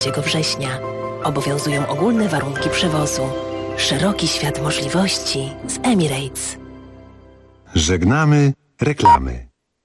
września. Obowiązują ogólne warunki przewozu. Szeroki świat możliwości z Emirates. Żegnamy reklamy.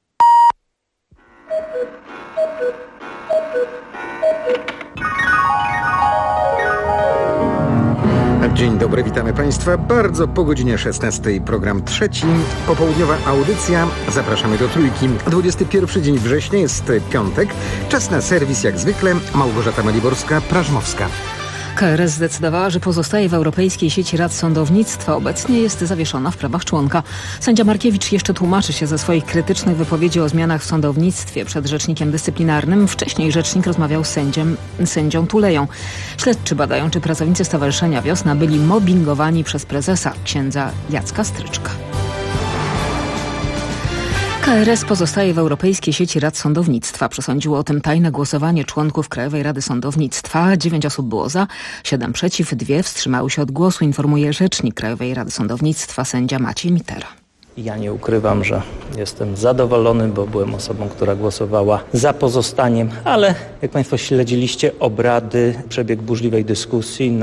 Dzień dobry, witamy Państwa. Bardzo po godzinie 16. Program trzeci. Popołudniowa audycja. Zapraszamy do Trójki. 21 dzień września, jest piątek. Czas na serwis jak zwykle. Małgorzata Maliborska-Prażmowska. KRS zdecydowała, że pozostaje w Europejskiej Sieci Rad Sądownictwa. Obecnie jest zawieszona w prawach członka. Sędzia Markiewicz jeszcze tłumaczy się ze swoich krytycznych wypowiedzi o zmianach w sądownictwie przed Rzecznikiem Dyscyplinarnym. Wcześniej rzecznik rozmawiał z sędzią Tuleją. Śledczy badają, czy pracownicy Stowarzyszenia Wiosna byli mobbingowani przez prezesa, księdza Jacka Stryczka. KRS pozostaje w Europejskiej Sieci Rad Sądownictwa. Przesądziło o tym tajne głosowanie członków Krajowej Rady Sądownictwa. 9 osób było za, 7 przeciw, 2 wstrzymały się od głosu, informuje rzecznik Krajowej Rady Sądownictwa, sędzia Maciej Mitera. Ja nie ukrywam, że jestem zadowolony, bo byłem osobą, która głosowała za pozostaniem, ale jak Państwo śledziliście obrady, przebieg burzliwej dyskusji,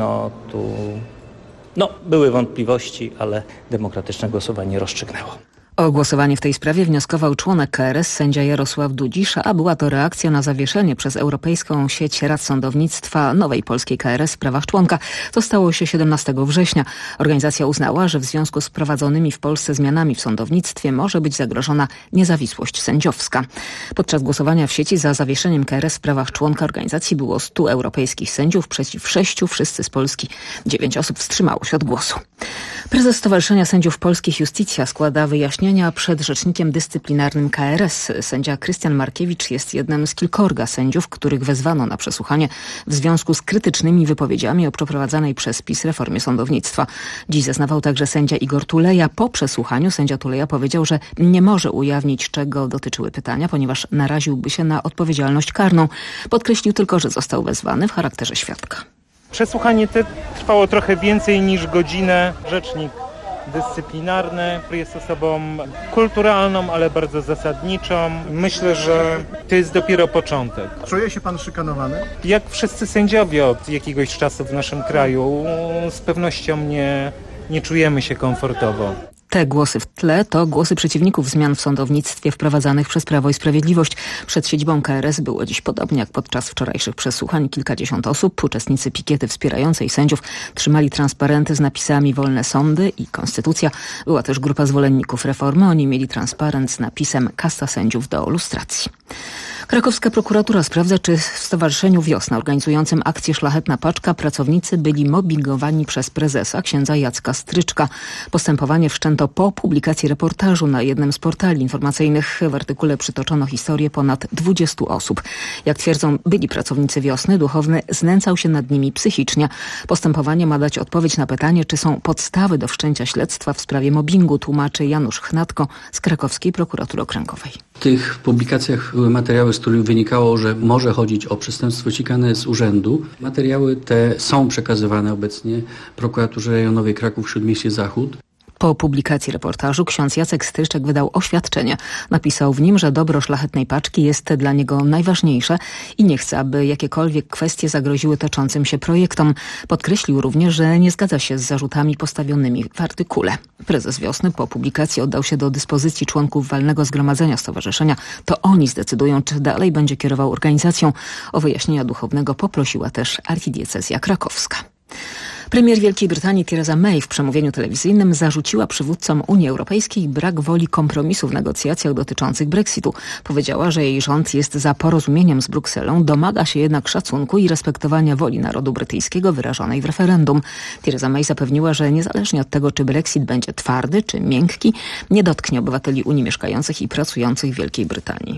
były wątpliwości, ale demokratyczne głosowanie rozstrzygnęło. O głosowanie w tej sprawie wnioskował członek KRS sędzia Jarosław Dudzisz, a była to reakcja na zawieszenie przez Europejską Sieć Rad Sądownictwa nowej polskiej KRS w prawach członka. To stało się 17 września. Organizacja uznała, że w związku z wprowadzonymi w Polsce zmianami w sądownictwie może być zagrożona niezawisłość sędziowska. Podczas głosowania w sieci za zawieszeniem KRS w prawach członka organizacji było 100 europejskich sędziów przeciw 6, wszyscy z Polski. 9 osób wstrzymało się od głosu. Prezes Stowarzyszenia Sędziów Polskich Iustitia składa wyjaśnienia przed Rzecznikiem Dyscyplinarnym KRS. Sędzia Krystian Markiewicz jest jednym z kilkorga sędziów, których wezwano na przesłuchanie w związku z krytycznymi wypowiedziami o przeprowadzanej przez PiS reformie sądownictwa. Dziś zeznawał także sędzia Igor Tuleja. Po przesłuchaniu sędzia Tuleja powiedział, że nie może ujawnić, czego dotyczyły pytania, ponieważ naraziłby się na odpowiedzialność karną. Podkreślił tylko, że został wezwany w charakterze świadka. Przesłuchanie trwało trochę więcej niż godzinę. Rzecznik dyscyplinarny jest osobą kulturalną, ale bardzo zasadniczą. Myślę, że to jest dopiero początek. Czuje się pan szykanowany? Jak wszyscy sędziowie od jakiegoś czasu w naszym kraju, z pewnością nie czujemy się komfortowo. Te głosy w tle to głosy przeciwników zmian w sądownictwie wprowadzanych przez Prawo i Sprawiedliwość. Przed siedzibą KRS było dziś podobnie jak podczas wczorajszych przesłuchań. Kilkadziesiąt osób, uczestnicy pikiety wspierającej sędziów, trzymali transparenty z napisami "Wolne sądy" i "Konstytucja". Była też grupa zwolenników reformy. Oni mieli transparent z napisem "Kasta sędziów do lustracji". Krakowska prokuratura sprawdza, czy w Stowarzyszeniu Wiosna organizującym akcję Szlachetna Paczka pracownicy byli mobbingowani przez prezesa, księdza Jacka Stryczka. Postępowanie wszczęto po publikacji reportażu na jednym z portali informacyjnych. W artykule przytoczono historię ponad 20 osób. Jak twierdzą byli pracownicy Wiosny, duchowny znęcał się nad nimi psychicznie. Postępowanie ma dać odpowiedź na pytanie, czy są podstawy do wszczęcia śledztwa w sprawie mobbingu, tłumaczy Janusz Chnatko z Krakowskiej Prokuratury Okręgowej. W tych publikacjach były materiały, z których wynikało, że może chodzić o przestępstwo ścigane z urzędu. Materiały te są przekazywane obecnie prokuraturze rejonowej Kraków-Śródmieście Zachód. Po publikacji reportażu ksiądz Jacek Stryczek wydał oświadczenie. Napisał w nim, że dobro Szlachetnej Paczki jest dla niego najważniejsze i nie chce, aby jakiekolwiek kwestie zagroziły toczącym się projektom. Podkreślił również, że nie zgadza się z zarzutami postawionymi w artykule. Prezes Wiosny po publikacji oddał się do dyspozycji członków walnego zgromadzenia stowarzyszenia. To oni zdecydują, czy dalej będzie kierował organizacją. O wyjaśnienia duchownego poprosiła też archidiecezja krakowska. Premier Wielkiej Brytanii Theresa May w przemówieniu telewizyjnym zarzuciła przywódcom Unii Europejskiej brak woli kompromisu w negocjacjach dotyczących Brexitu. Powiedziała, że jej rząd jest za porozumieniem z Brukselą, domaga się jednak szacunku i respektowania woli narodu brytyjskiego wyrażonej w referendum. Theresa May zapewniła, że niezależnie od tego, czy Brexit będzie twardy czy miękki, nie dotknie obywateli Unii mieszkających i pracujących w Wielkiej Brytanii.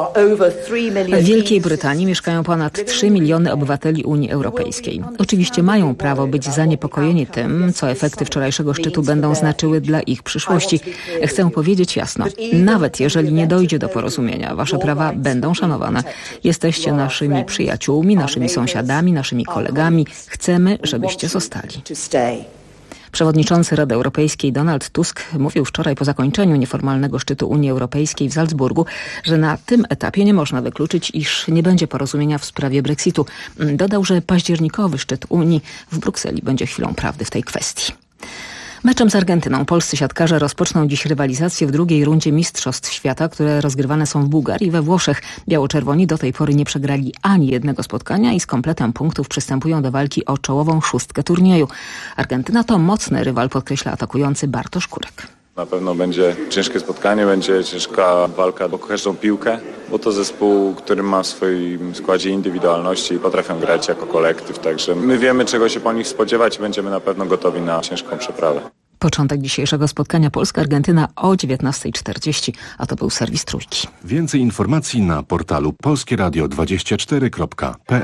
W Wielkiej Brytanii mieszkają ponad 3 miliony obywateli Unii Europejskiej. Oczywiście mają prawo być zaniepokojeni tym, co efekty wczorajszego szczytu będą znaczyły dla ich przyszłości. Chcę powiedzieć jasno, nawet jeżeli nie dojdzie do porozumienia, wasze prawa będą szanowane. Jesteście naszymi przyjaciółmi, naszymi sąsiadami, naszymi kolegami. Chcemy, żebyście zostali. Przewodniczący Rady Europejskiej Donald Tusk mówił wczoraj po zakończeniu nieformalnego szczytu Unii Europejskiej w Salzburgu, że na tym etapie nie można wykluczyć, iż nie będzie porozumienia w sprawie Brexitu. Dodał, że październikowy szczyt Unii w Brukseli będzie chwilą prawdy w tej kwestii. Meczem z Argentyną polscy siatkarze rozpoczną dziś rywalizację w drugiej rundzie Mistrzostw Świata, które rozgrywane są w Bułgarii i we Włoszech. Biało-czerwoni do tej pory nie przegrali ani jednego spotkania i z kompletem punktów przystępują do walki o czołową szóstkę turnieju. Argentyna to mocny rywal, podkreśla atakujący Bartosz Kurek. Na pewno będzie ciężkie spotkanie, będzie ciężka walka o każdą piłkę, bo to zespół, który ma w swoim składzie indywidualności i potrafią grać jako kolektyw, także my wiemy, czego się po nich spodziewać i będziemy na pewno gotowi na ciężką przeprawę. Początek dzisiejszego spotkania Polska-Argentyna o 19:40, a to był serwis Trójki. Więcej informacji na portalu polskieradio24.pl.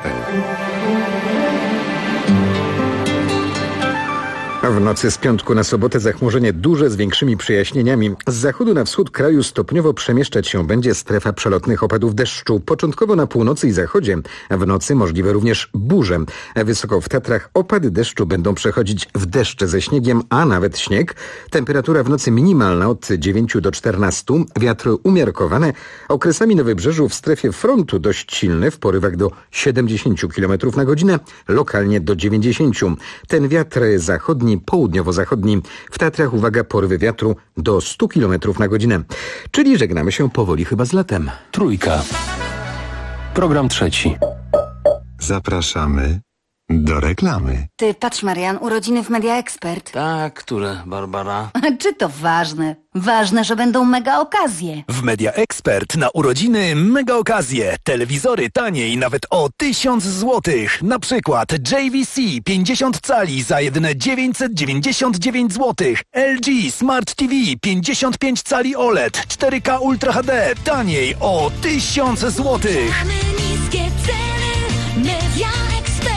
W nocy z piątku na sobotę zachmurzenie duże z większymi przejaśnieniami. Z zachodu na wschód kraju stopniowo przemieszczać się będzie strefa przelotnych opadów deszczu. Początkowo na północy i zachodzie. W nocy możliwe również burze. Wysoko w Tatrach opady deszczu będą przechodzić w deszcze ze śniegiem, a nawet śnieg. Temperatura w nocy minimalna od 9 do 14. Wiatry umiarkowane. Okresami na wybrzeżu w strefie frontu dość silny w porywach do 70 km na godzinę. Lokalnie do 90. Ten wiatr zachodni, południowo-zachodni. W Tatrach, uwaga, porywy wiatru do 100 km na godzinę. Czyli żegnamy się powoli chyba z latem. Trójka. Program trzeci. Zapraszamy do reklamy. Ty, patrz Marian, urodziny w Media Expert. Tak, które, Barbara? Czy to ważne? Ważne, że będą mega okazje. W Media Expert na urodziny mega okazje. Telewizory taniej nawet o 1000 zł. Na przykład JVC 50 cali za jedyne 999 zł. LG Smart TV 55 cali OLED 4K Ultra HD taniej o 1000 zł. Mamy niskie ceny. Media Expert.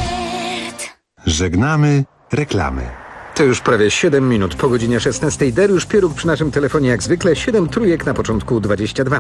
Żegnamy reklamy. To już prawie 7 minut po godzinie 16. Dariusz Pieruk przy naszym telefonie jak zwykle. 7 trójek na początku 22.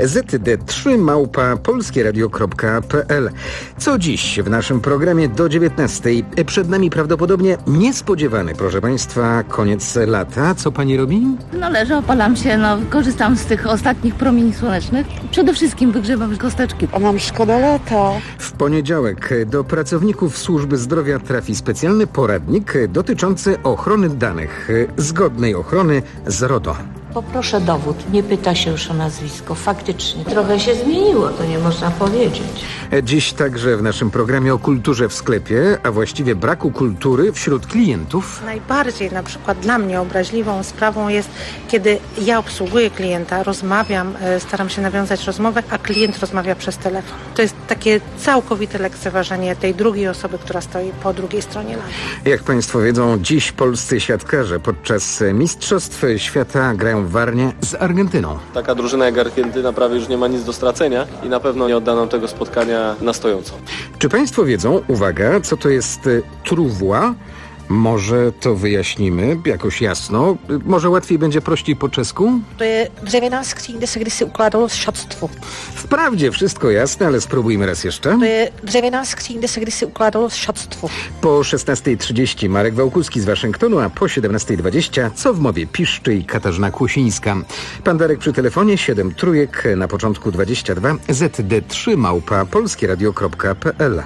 ZD3 @polskieradio.pl. Co dziś w naszym programie do 19. Przed nami prawdopodobnie niespodziewany, proszę Państwa, koniec lata. Co Pani robi? No leżę, opalam się, korzystam z tych ostatnich promieni słonecznych. Przede wszystkim wygrzewam kosteczki. Mam szkoda lata. W poniedziałek do pracowników służby zdrowia trafi specjalny poradnik dotyczący ochrony danych, zgodnej ochrony z RODO. Poproszę dowód, nie pyta się już o nazwisko. Faktycznie trochę się zmieniło, to nie można powiedzieć. Dziś także w naszym programie o kulturze w sklepie, a właściwie braku kultury wśród klientów. Najbardziej na przykład dla mnie obraźliwą sprawą jest, kiedy ja obsługuję klienta, rozmawiam, staram się nawiązać rozmowę, a klient rozmawia przez telefon. To jest takie całkowite lekceważenie tej drugiej osoby, która stoi po drugiej stronie linii. Jak Państwo wiedzą, dziś polscy siatkarze podczas Mistrzostw Świata grają w Warnie z Argentyną. Taka drużyna jak Argentyna prawie już nie ma nic do stracenia i na pewno nie odda nam tego spotkania na stojąco. Czy Państwo wiedzą, uwaga, co to jest truwła? Może to wyjaśnimy jakoś jasno. Może łatwiej będzie prościej po czesku? To jest dřevěná skříň, kde se kdysi ukládalo siatstwo. Wprawdzie wszystko jasne, ale spróbujmy raz jeszcze. To jest dřevěná skříň, kde se kdysi ukládalo siatstwo. Po 16:30 Marek Wałkuski z Waszyngtonu, a po 17:20 co w mowie piszczy i Katarzyna Kłosińska. Pan Darek przy telefonie, 7 trójek na początku 22, ZD3 @polskieradio.pl.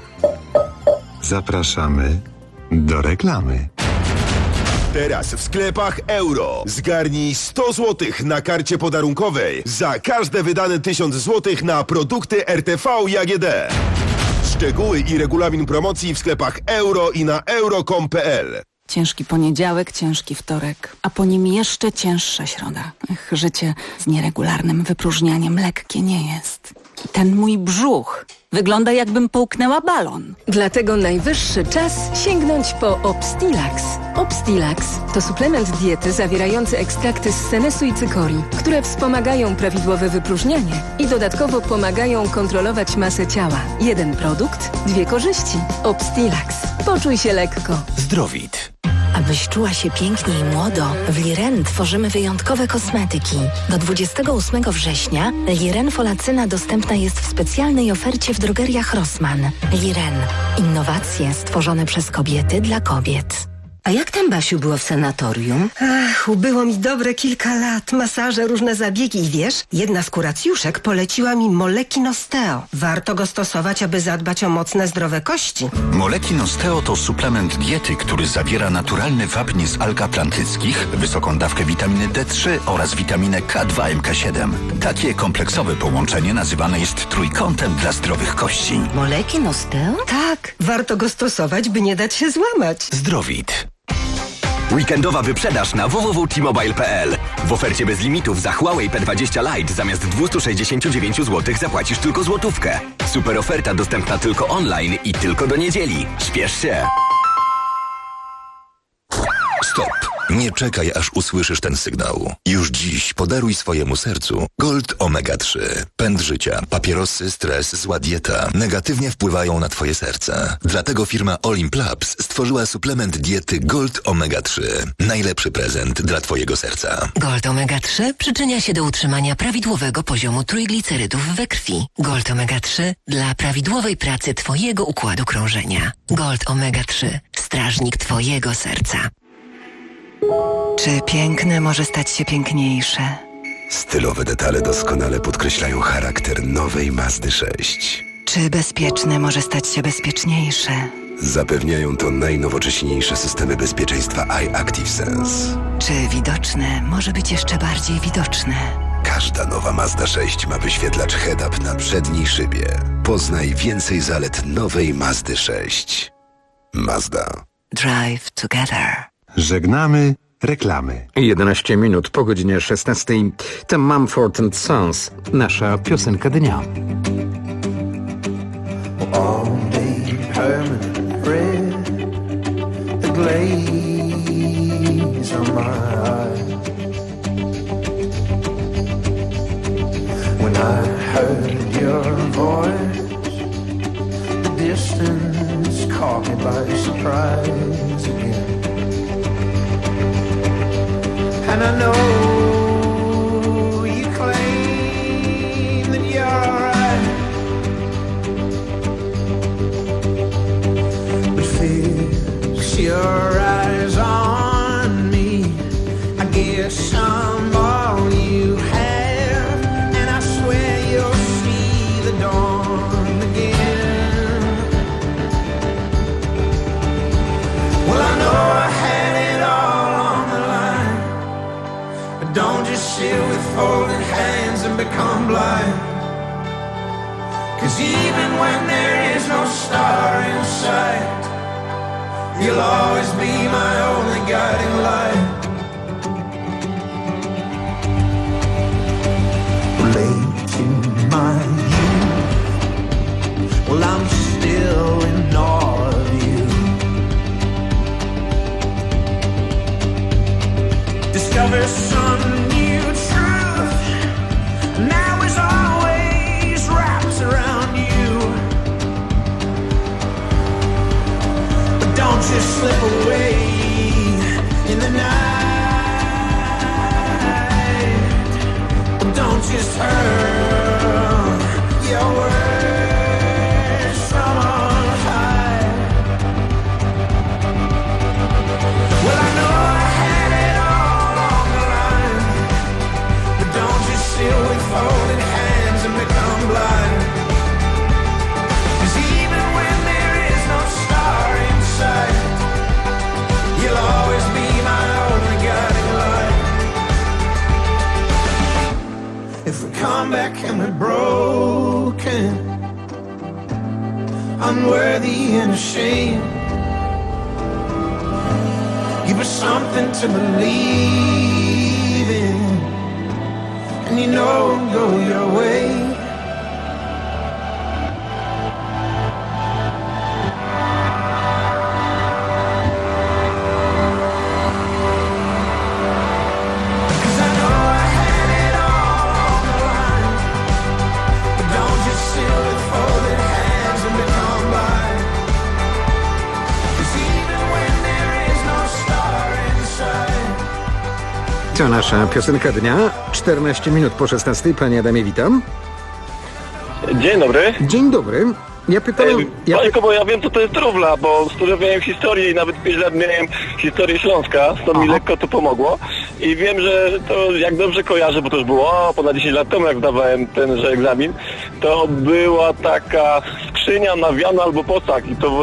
Zapraszamy do reklamy. Teraz w sklepach Euro. Zgarnij 100 zł na karcie podarunkowej za każde wydane 1000 zł na produkty RTV i AGD. Szczegóły i regulamin promocji w sklepach Euro i na euro.com.pl. Ciężki poniedziałek, ciężki wtorek, a po nim jeszcze cięższa środa. Życie z nieregularnym wypróżnianiem lekkie nie jest. Ten mój brzuch wygląda, jakbym połknęła balon. Dlatego najwyższy czas sięgnąć po Obstilax. Obstilax to suplement diety zawierający ekstrakty z senesu i cykorii, które wspomagają prawidłowe wypróżnianie i dodatkowo pomagają kontrolować masę ciała. Jeden produkt, dwie korzyści. Obstilax. Poczuj się lekko. Zdrowit. Abyś czuła się pięknie i młodo, w Liren tworzymy wyjątkowe kosmetyki. Do 28 września Liren Folacyna dostępna jest w specjalnej ofercie w drogeriach Rossmann. Liren. Innowacje stworzone przez kobiety dla kobiet. A jak tam, Basiu, było w sanatorium? Ach, ubyło mi dobre kilka lat. Masaże, różne zabiegi i wiesz, jedna z kuracjuszek poleciła mi Molekin Osteo. Warto go stosować, aby zadbać o mocne, zdrowe kości. Molekin Osteo to suplement diety, który zawiera naturalny wapń z alg atlantyckich, wysoką dawkę witaminy D3 oraz witaminę K2 MK7. Takie kompleksowe połączenie nazywane jest trójkątem dla zdrowych kości. Molekin Osteo? Tak, warto go stosować, by nie dać się złamać. Zdrowit. Weekendowa wyprzedaż na www.t-mobile.pl. W ofercie bez limitów za Huawei P20 Lite zamiast 269 zł zapłacisz tylko złotówkę. Super oferta dostępna tylko online i tylko do niedzieli. Śpiesz się! Stop! Nie czekaj, aż usłyszysz ten sygnał. Już dziś podaruj swojemu sercu Gold Omega 3. Pęd życia, papierosy, stres, zła dieta negatywnie wpływają na twoje serce. Dlatego firma Olimp Labs stworzyła suplement diety Gold Omega 3. Najlepszy prezent dla twojego serca. Gold Omega 3 przyczynia się do utrzymania prawidłowego poziomu trójglicerydów we krwi. Gold Omega 3 dla prawidłowej pracy twojego układu krążenia. Gold Omega 3. Strażnik twojego serca. Czy piękne może stać się piękniejsze? Stylowe detale doskonale podkreślają charakter nowej Mazdy 6. Czy bezpieczne może stać się bezpieczniejsze? Zapewniają to najnowocześniejsze systemy bezpieczeństwa iActive Sense. Czy widoczne może być jeszcze bardziej widoczne? Każda nowa Mazda 6 ma wyświetlacz head-up na przedniej szybie. Poznaj więcej zalet nowej Mazdy 6. Mazda. Drive together. Żegnamy reklamy. 11 minut po godzinie 16. To Mumford & Sons, nasza piosenka dnia. All day permanent red, the glaze on my eyes. When I heard your voice, the distance caught me by surprise again. And I know you claim that you're alright, but fix your eyes on me. I guess I'm all you have, and I swear you'll see the dawn again. Well, I know I had it all on the line. Don't just sit with folded hands and become blind. 'Cause even when there is no star in sight, you'll always be my only guiding light. Late in my youth, well, I'm still in awe of you. Discover some new truth, now is always wrapped around you. But don't just slip away in the night. Don't just hurl your words from on high. Well, I know I had it all on the line, but don't just sit with folded hands and become blind. 'Cause even when there is no star in sight, you'll always be my only guiding light. If we come back and we're broken, unworthy and ashamed, give us something to believe in, and you know it'll go your way. To nasza piosenka dnia. 14 minut po 16. Panie Adamie, witam. Dzień dobry. Dzień dobry. Ja pytałem... bo ja wiem, co to jest trufla, bo studiowałem historię i nawet 5 lat miałem historię Śląska, stąd mi lekko to pomogło. I wiem, że to, jak dobrze kojarzę, bo to już było ponad 10 lat temu, jak zdawałem tenże egzamin, to była taka skrzynia nawiana albo posag i to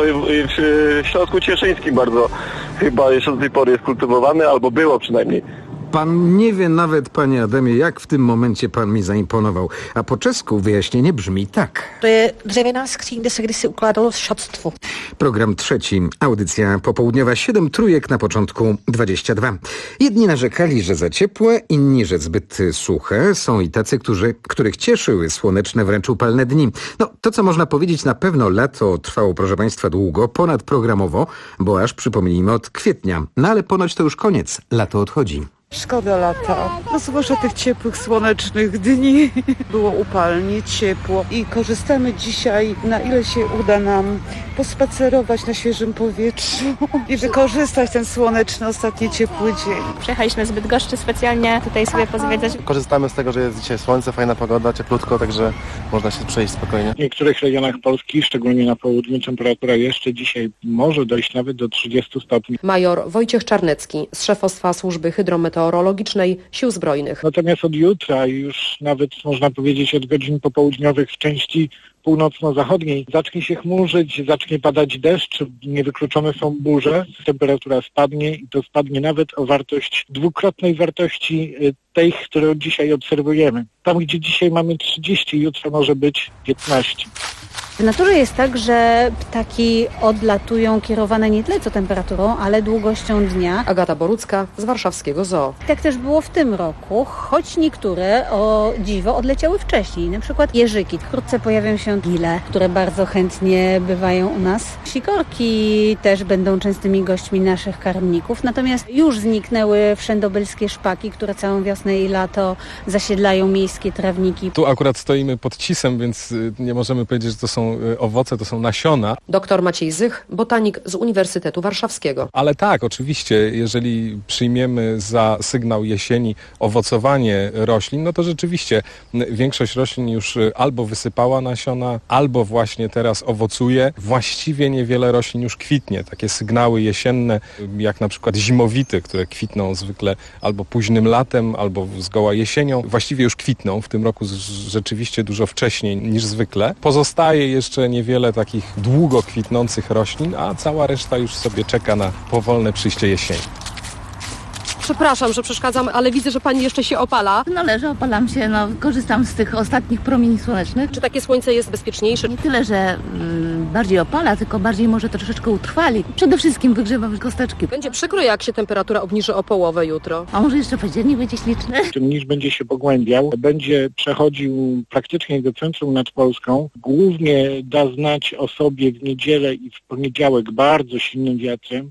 w Śląsku Cieszyńskim bardzo chyba jeszcze do tej pory jest kultywowany, albo było przynajmniej. Pan nie wie nawet, panie Adamie, jak w tym momencie pan mi zaimponował. A po czesku wyjaśnienie brzmi tak. To je dřevěná skříň, kde se kdysi ukládalo šatstvo. Program trzeci, audycja popołudniowa, 7 trójek na początku 22. Jedni narzekali, że za ciepłe, inni, że zbyt suche. Są i tacy, których cieszyły słoneczne, wręcz upalne dni. No, to co można powiedzieć, na pewno lato trwało, proszę państwa, długo, ponadprogramowo, bo aż, przypomnijmy, od kwietnia. No ale ponoć to już koniec, lato odchodzi. Szkoda lata, no zwłaszcza tych ciepłych, słonecznych dni. Było upalnie, ciepło i korzystamy dzisiaj, na ile się uda nam pospacerować na świeżym powietrzu i wykorzystać ten słoneczny, ostatni ciepły dzień. Przyjechaliśmy z Bydgoszczy specjalnie tutaj sobie pozwiedzać. Korzystamy z tego, że jest dzisiaj słońce, fajna pogoda, cieplutko, także można się przejść spokojnie. W niektórych regionach Polski, szczególnie na południu, temperatura jeszcze dzisiaj może dojść nawet do 30 stopni. Major Wojciech Czarnecki z szefostwa Służby Hydrometeorologicznej Sił Zbrojnych. Natomiast od jutra już nawet można powiedzieć od godzin popołudniowych w części północno-zachodniej zacznie się chmurzyć, zacznie padać deszcz, niewykluczone są burze, temperatura spadnie i to spadnie nawet o wartość, dwukrotnej wartości tej, którą dzisiaj obserwujemy. Tam, gdzie dzisiaj mamy 30, jutro może być 15. W naturze jest tak, że ptaki odlatują kierowane nie tyle co temperaturą, ale długością dnia. Agata Borucka z warszawskiego zoo. Tak też było w tym roku, choć niektóre o dziwo odleciały wcześniej. Na przykład jeżyki. Wkrótce pojawią się gile, które bardzo chętnie bywają u nas. Sikorki też będą częstymi gośćmi naszych karmników. Natomiast już zniknęły wszędobylskie szpaki, które całą wiosnę i lato zasiedlają miejskie trawniki. Tu akurat stoimy pod cisem, więc nie możemy powiedzieć, że to są owoce, to są nasiona. Doktor Maciej Zych, botanik z Uniwersytetu Warszawskiego. Ale tak, oczywiście, jeżeli przyjmiemy za sygnał jesieni owocowanie roślin, no to rzeczywiście większość roślin już albo wysypała nasiona, albo właśnie teraz owocuje. Właściwie niewiele roślin już kwitnie. Takie sygnały jesienne, jak na przykład zimowity, które kwitną zwykle albo późnym latem, albo zgoła jesienią, właściwie już kwitną. W tym roku rzeczywiście dużo wcześniej niż zwykle. Pozostaje jeszcze niewiele takich długo kwitnących roślin, a cała reszta już sobie czeka na powolne przyjście jesieni. Przepraszam, że przeszkadzam, ale widzę, że pani jeszcze się opala. Należy, opalam się, korzystam z tych ostatnich promieni słonecznych. Czy takie słońce jest bezpieczniejsze? Nie tyle, że bardziej opala, tylko bardziej może troszeczkę utrwali. Przede wszystkim wygrzewam kosteczki. Będzie przykro, jak się temperatura obniży o połowę jutro. A może jeszcze październik będzie śliczny? Ten niż będzie się pogłębiał, będzie przechodził praktycznie do centrum nad Polską. Głównie da znać o sobie w niedzielę i w poniedziałek bardzo silnym wiatrem.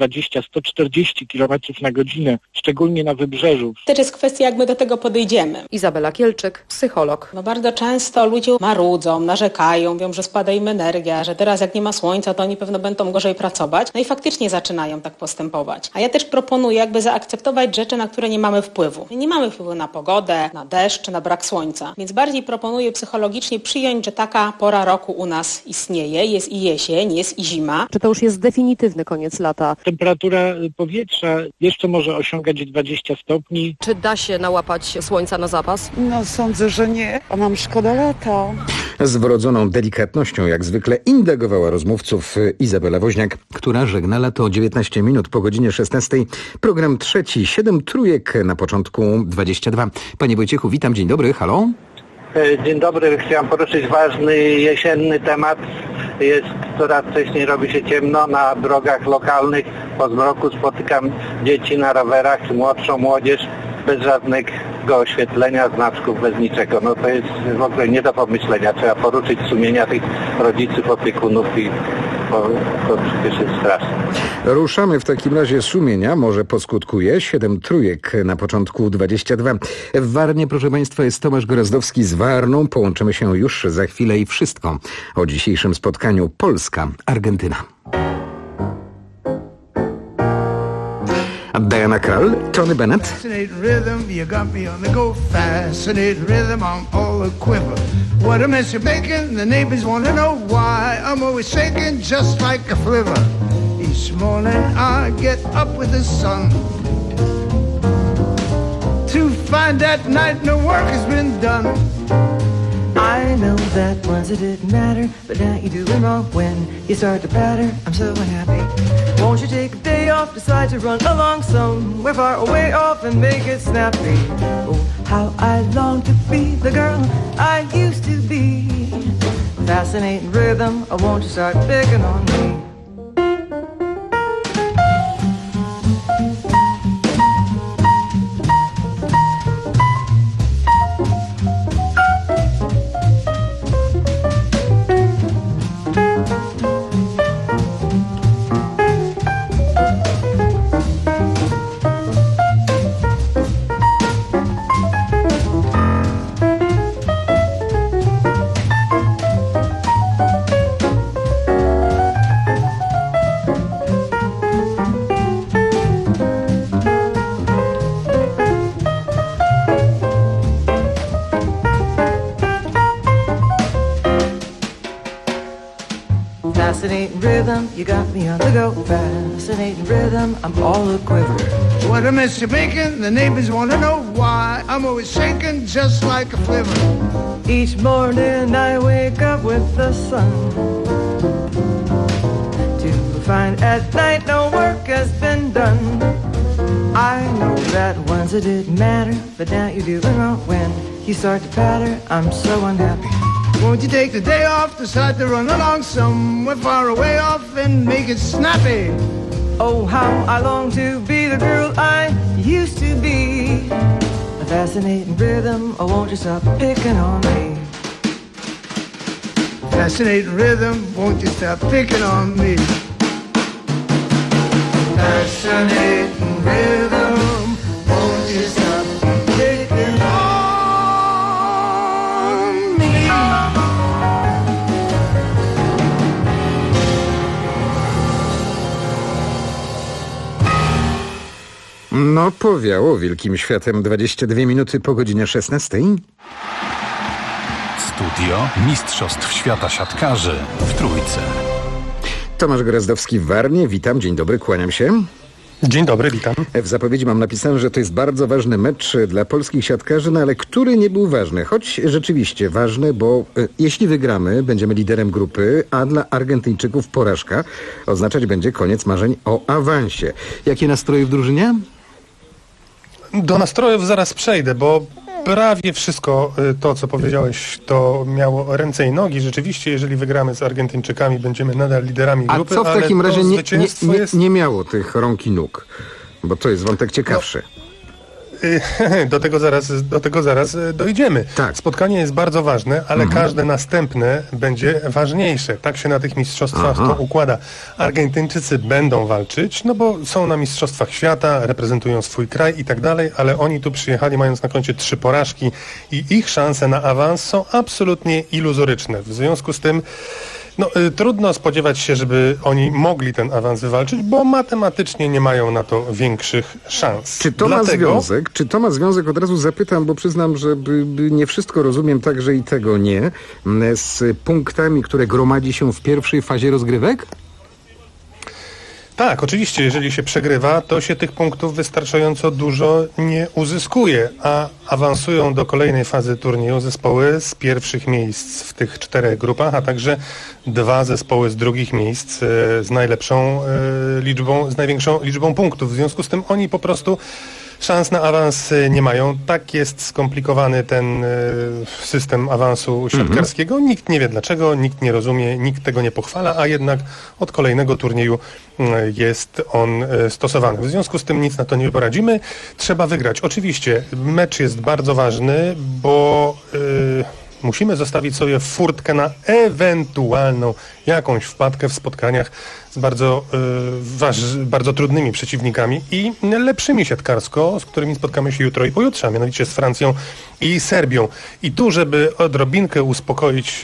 120-140 km na godzinę, szczególnie na wybrzeżu. Też jest kwestia, jak my do tego podejdziemy. Izabela Kielczyk, psycholog. Bardzo często ludzie marudzą, narzekają, mówią, że spada im energia, że teraz jak nie ma słońca, to oni pewno będą gorzej pracować. No i faktycznie zaczynają tak postępować. A ja też proponuję jakby zaakceptować rzeczy, na które nie mamy wpływu. Nie mamy wpływu na pogodę, na deszcz, na brak słońca. Więc bardziej proponuję psychologicznie przyjąć, że taka pora roku u nas istnieje. Jest i jesień, jest i zima. Czy to już jest definitywny koniec lata? Temperatura powietrza jeszcze może osiągać 20 stopni. Czy da się nałapać słońca na zapas? No sądzę, że nie. A nam szkoda lata. Z wrodzoną delikatnością, jak zwykle, indagowała rozmówców Izabela Woźniak, która żegna lato 19 minut po godzinie 16. Program trzeci, 7 trójek na początku 22. Panie Wojciechu, witam, dzień dobry, halo? Dzień dobry, chciałem poruszyć ważny jesienny temat. Coraz wcześniej robi się ciemno na drogach lokalnych. Po zmroku spotykam dzieci na rowerach, młodszą młodzież bez żadnego oświetlenia, znaczków, bez niczego. No to jest w ogóle nie do pomyślenia. Trzeba poruszyć sumienia tych rodziców, opiekunów i to przecież jest straszne. Ruszamy w takim razie sumienia, może poskutkuje. 7 trójek na początku 22. W Warnie, proszę Państwa, jest Tomasz Gorazdowski z Warną. Połączymy się już za chwilę i wszystko o dzisiejszym spotkaniu Polska-Argentyna. Diana Krall, Tony Bennett. Fascinating rhythm, you got me on the go. Fascinating rhythm, I'm all a quiver. What a mess you're making, the neighbors want to know why. I'm always shaking just like a flivver. Each morning I get up with the sun to find that night no work has been done. I know that once it didn't matter, but now you do it wrong when you start to patter. I'm so unhappy. Won't you take a day off, decide to run along somewhere far away off and make it snappy? Oh, how I long to be the girl I used to be. Fascinating rhythm, oh, won't you start picking on me? Fascinating rhythm, you got me on the go. Fascinating rhythm, I'm all a quiver. What a mess you're making, the neighbors want to know why. I'm always shaking just like a flivver. Each morning I wake up with the sun to find at night no work has been done. I know that once it didn't matter, but now you do it wrong when you start to patter. I'm so unhappy. Won't you take the day off, decide to run along somewhere far away off and make it snappy? Oh, how I long to be the girl I used to be. A fascinating rhythm, oh, won't you stop picking on me? Fascinating rhythm, won't you stop picking on me? Fascinating rhythm, won't you stop picking on me? No, powiało wielkim światem. 22 minuty po godzinie 16. Studio Mistrzostw Świata Siatkarzy w Trójce. Tomasz Grazdowski w Warnie. Witam, dzień dobry, kłaniam się. Dzień dobry, witam. W zapowiedzi mam napisane, że to jest bardzo ważny mecz dla polskich siatkarzy, no ale który nie był ważny? Choć rzeczywiście ważny, bo jeśli wygramy, będziemy liderem grupy, a dla Argentyńczyków porażka oznaczać będzie koniec marzeń o awansie. Jakie nastroje w drużynie? Do nastrojów zaraz przejdę, bo prawie wszystko to, co powiedziałeś, to miało ręce i nogi. Rzeczywiście, jeżeli wygramy z Argentyńczykami, będziemy nadal liderami grupy. A co w takim razie nie miało tych rąk i nóg? Bo to jest wątek ciekawszy. Do tego zaraz dojdziemy. Tak. Spotkanie jest bardzo ważne, ale każde następne będzie ważniejsze. Tak się na tych mistrzostwach to układa. Argentyńczycy będą walczyć, no bo są na mistrzostwach świata, reprezentują swój kraj i tak dalej, ale oni tu przyjechali mając na koncie 3 porażki i ich szanse na awans są absolutnie iluzoryczne. W związku z tym trudno spodziewać się, żeby oni mogli ten awans wywalczyć, bo matematycznie nie mają na to większych szans. Czy to ma związek, od razu zapytam, bo przyznam, że nie wszystko rozumiem, także i tego nie, z punktami, które gromadzi się w pierwszej fazie rozgrywek? Tak, oczywiście, jeżeli się przegrywa, to się tych punktów wystarczająco dużo nie uzyskuje, a awansują do kolejnej fazy turnieju zespoły z pierwszych miejsc w tych 4 grupach, a także 2 zespoły z drugich miejsc z najlepszą liczbą, z największą liczbą punktów. W związku z tym oni po prostu szans na awans nie mają. Tak jest skomplikowany ten system awansu siatkarskiego. Nikt nie wie dlaczego, nikt nie rozumie, nikt tego nie pochwala, a jednak od kolejnego turnieju jest on stosowany. W związku z tym nic na to nie poradzimy. Trzeba wygrać. Oczywiście mecz jest bardzo ważny, bo musimy zostawić sobie furtkę na ewentualną jakąś wpadkę w spotkaniach z bardzo trudnymi przeciwnikami i lepszymi siatkarsko, z którymi spotkamy się jutro i pojutrze, a mianowicie z Francją i Serbią. I tu, żeby odrobinkę uspokoić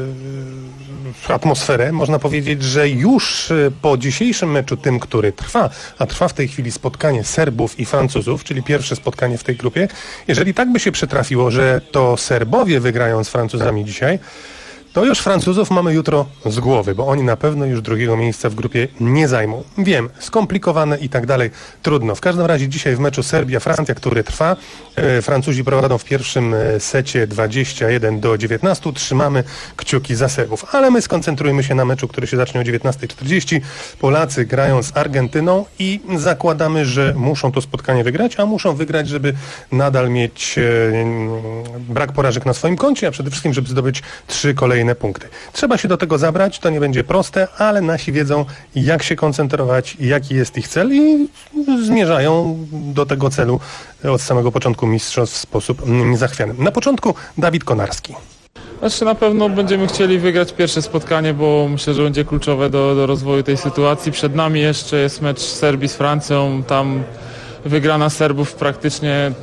atmosferę, można powiedzieć, że już po dzisiejszym meczu, tym, który trwa, a trwa w tej chwili spotkanie Serbów i Francuzów, czyli pierwsze spotkanie w tej grupie, jeżeli tak by się przytrafiło, że to Serbowie wygrają z Francuzami dzisiaj, to już Francuzów mamy jutro z głowy, bo oni na pewno już drugiego miejsca w grupie nie zajmą. Wiem, skomplikowane i tak dalej, trudno. W każdym razie dzisiaj w meczu Serbia-Francja, który trwa, Francuzi prowadzą w pierwszym secie 21-19. Trzymamy kciuki za Serbów. Ale my skoncentrujmy się na meczu, który się zacznie o 19:40. Polacy grają z Argentyną i zakładamy, że muszą to spotkanie wygrać, a muszą wygrać, żeby nadal mieć brak porażek na swoim koncie, a przede wszystkim, żeby zdobyć 3 kolejne punkty. Trzeba się do tego zabrać, to nie będzie proste, ale nasi wiedzą, jak się koncentrować, jaki jest ich cel i zmierzają do tego celu od samego początku mistrzostw w sposób niezachwiany. Na początku Dawid Konarski. Znaczy na pewno będziemy chcieli wygrać pierwsze spotkanie, bo myślę, że będzie kluczowe do rozwoju tej sytuacji. Przed nami jeszcze jest mecz Serbii z Francją, tam wygrana Serbów praktycznie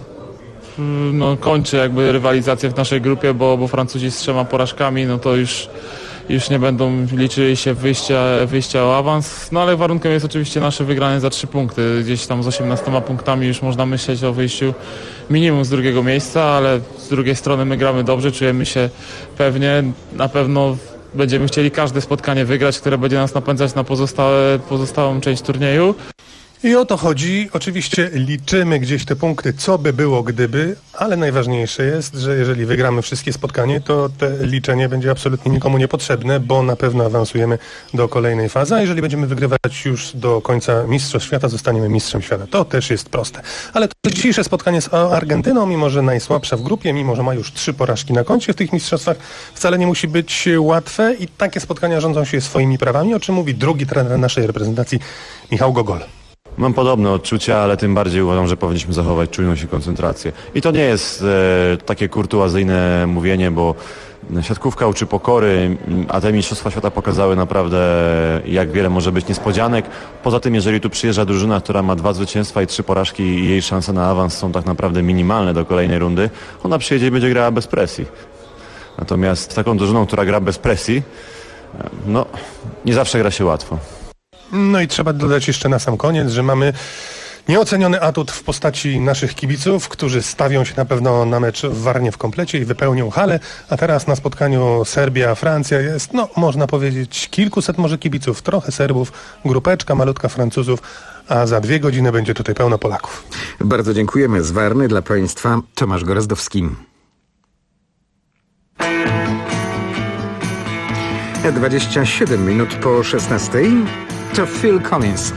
kończy jakby rywalizację w naszej grupie, bo Francuzi z 3 porażkami, no to już nie będą liczyli się wyjścia o awans, no ale warunkiem jest oczywiście nasze wygranie za 3 punkty, gdzieś tam z 18 punktami już można myśleć o wyjściu minimum z drugiego miejsca, ale z drugiej strony my gramy dobrze, czujemy się pewnie, na pewno będziemy chcieli każde spotkanie wygrać, które będzie nas napędzać na pozostałą część turnieju. I o to chodzi. Oczywiście liczymy gdzieś te punkty, co by było gdyby, ale najważniejsze jest, że jeżeli wygramy wszystkie spotkania, to te liczenie będzie absolutnie nikomu niepotrzebne, bo na pewno awansujemy do kolejnej fazy, a jeżeli będziemy wygrywać już do końca Mistrzostw Świata, zostaniemy mistrzem świata. To też jest proste. Ale to dzisiejsze spotkanie z Argentyną, mimo że najsłabsza w grupie, mimo że ma już 3 porażki na koncie w tych mistrzostwach, wcale nie musi być łatwe i takie spotkania rządzą się swoimi prawami, o czym mówi drugi trener naszej reprezentacji, Michał Gogol. Mam podobne odczucia, ale tym bardziej uważam, że powinniśmy zachować czujność i koncentrację. I to nie jest takie kurtuazyjne mówienie, bo siatkówka uczy pokory, a te mistrzostwa świata pokazały naprawdę, jak wiele może być niespodzianek. Poza tym, jeżeli tu przyjeżdża drużyna, która ma 2 zwycięstwa i 3 porażki i jej szanse na awans są tak naprawdę minimalne do kolejnej rundy, ona przyjedzie i będzie grała bez presji. Natomiast taką drużyną, która gra bez presji, nie zawsze gra się łatwo. No i trzeba dodać jeszcze na sam koniec, że mamy nieoceniony atut w postaci naszych kibiców, którzy stawią się na pewno na mecz w Warnie w komplecie i wypełnią halę, a teraz na spotkaniu Serbia-Francja jest, można powiedzieć, kilkuset może kibiców, trochę Serbów, grupeczka malutka Francuzów, a za 2 godziny będzie tutaj pełno Polaków. Bardzo dziękujemy. Z Warny dla Państwa Tomasz Gorazdowski. 27 minut po 16. To Phil Collins.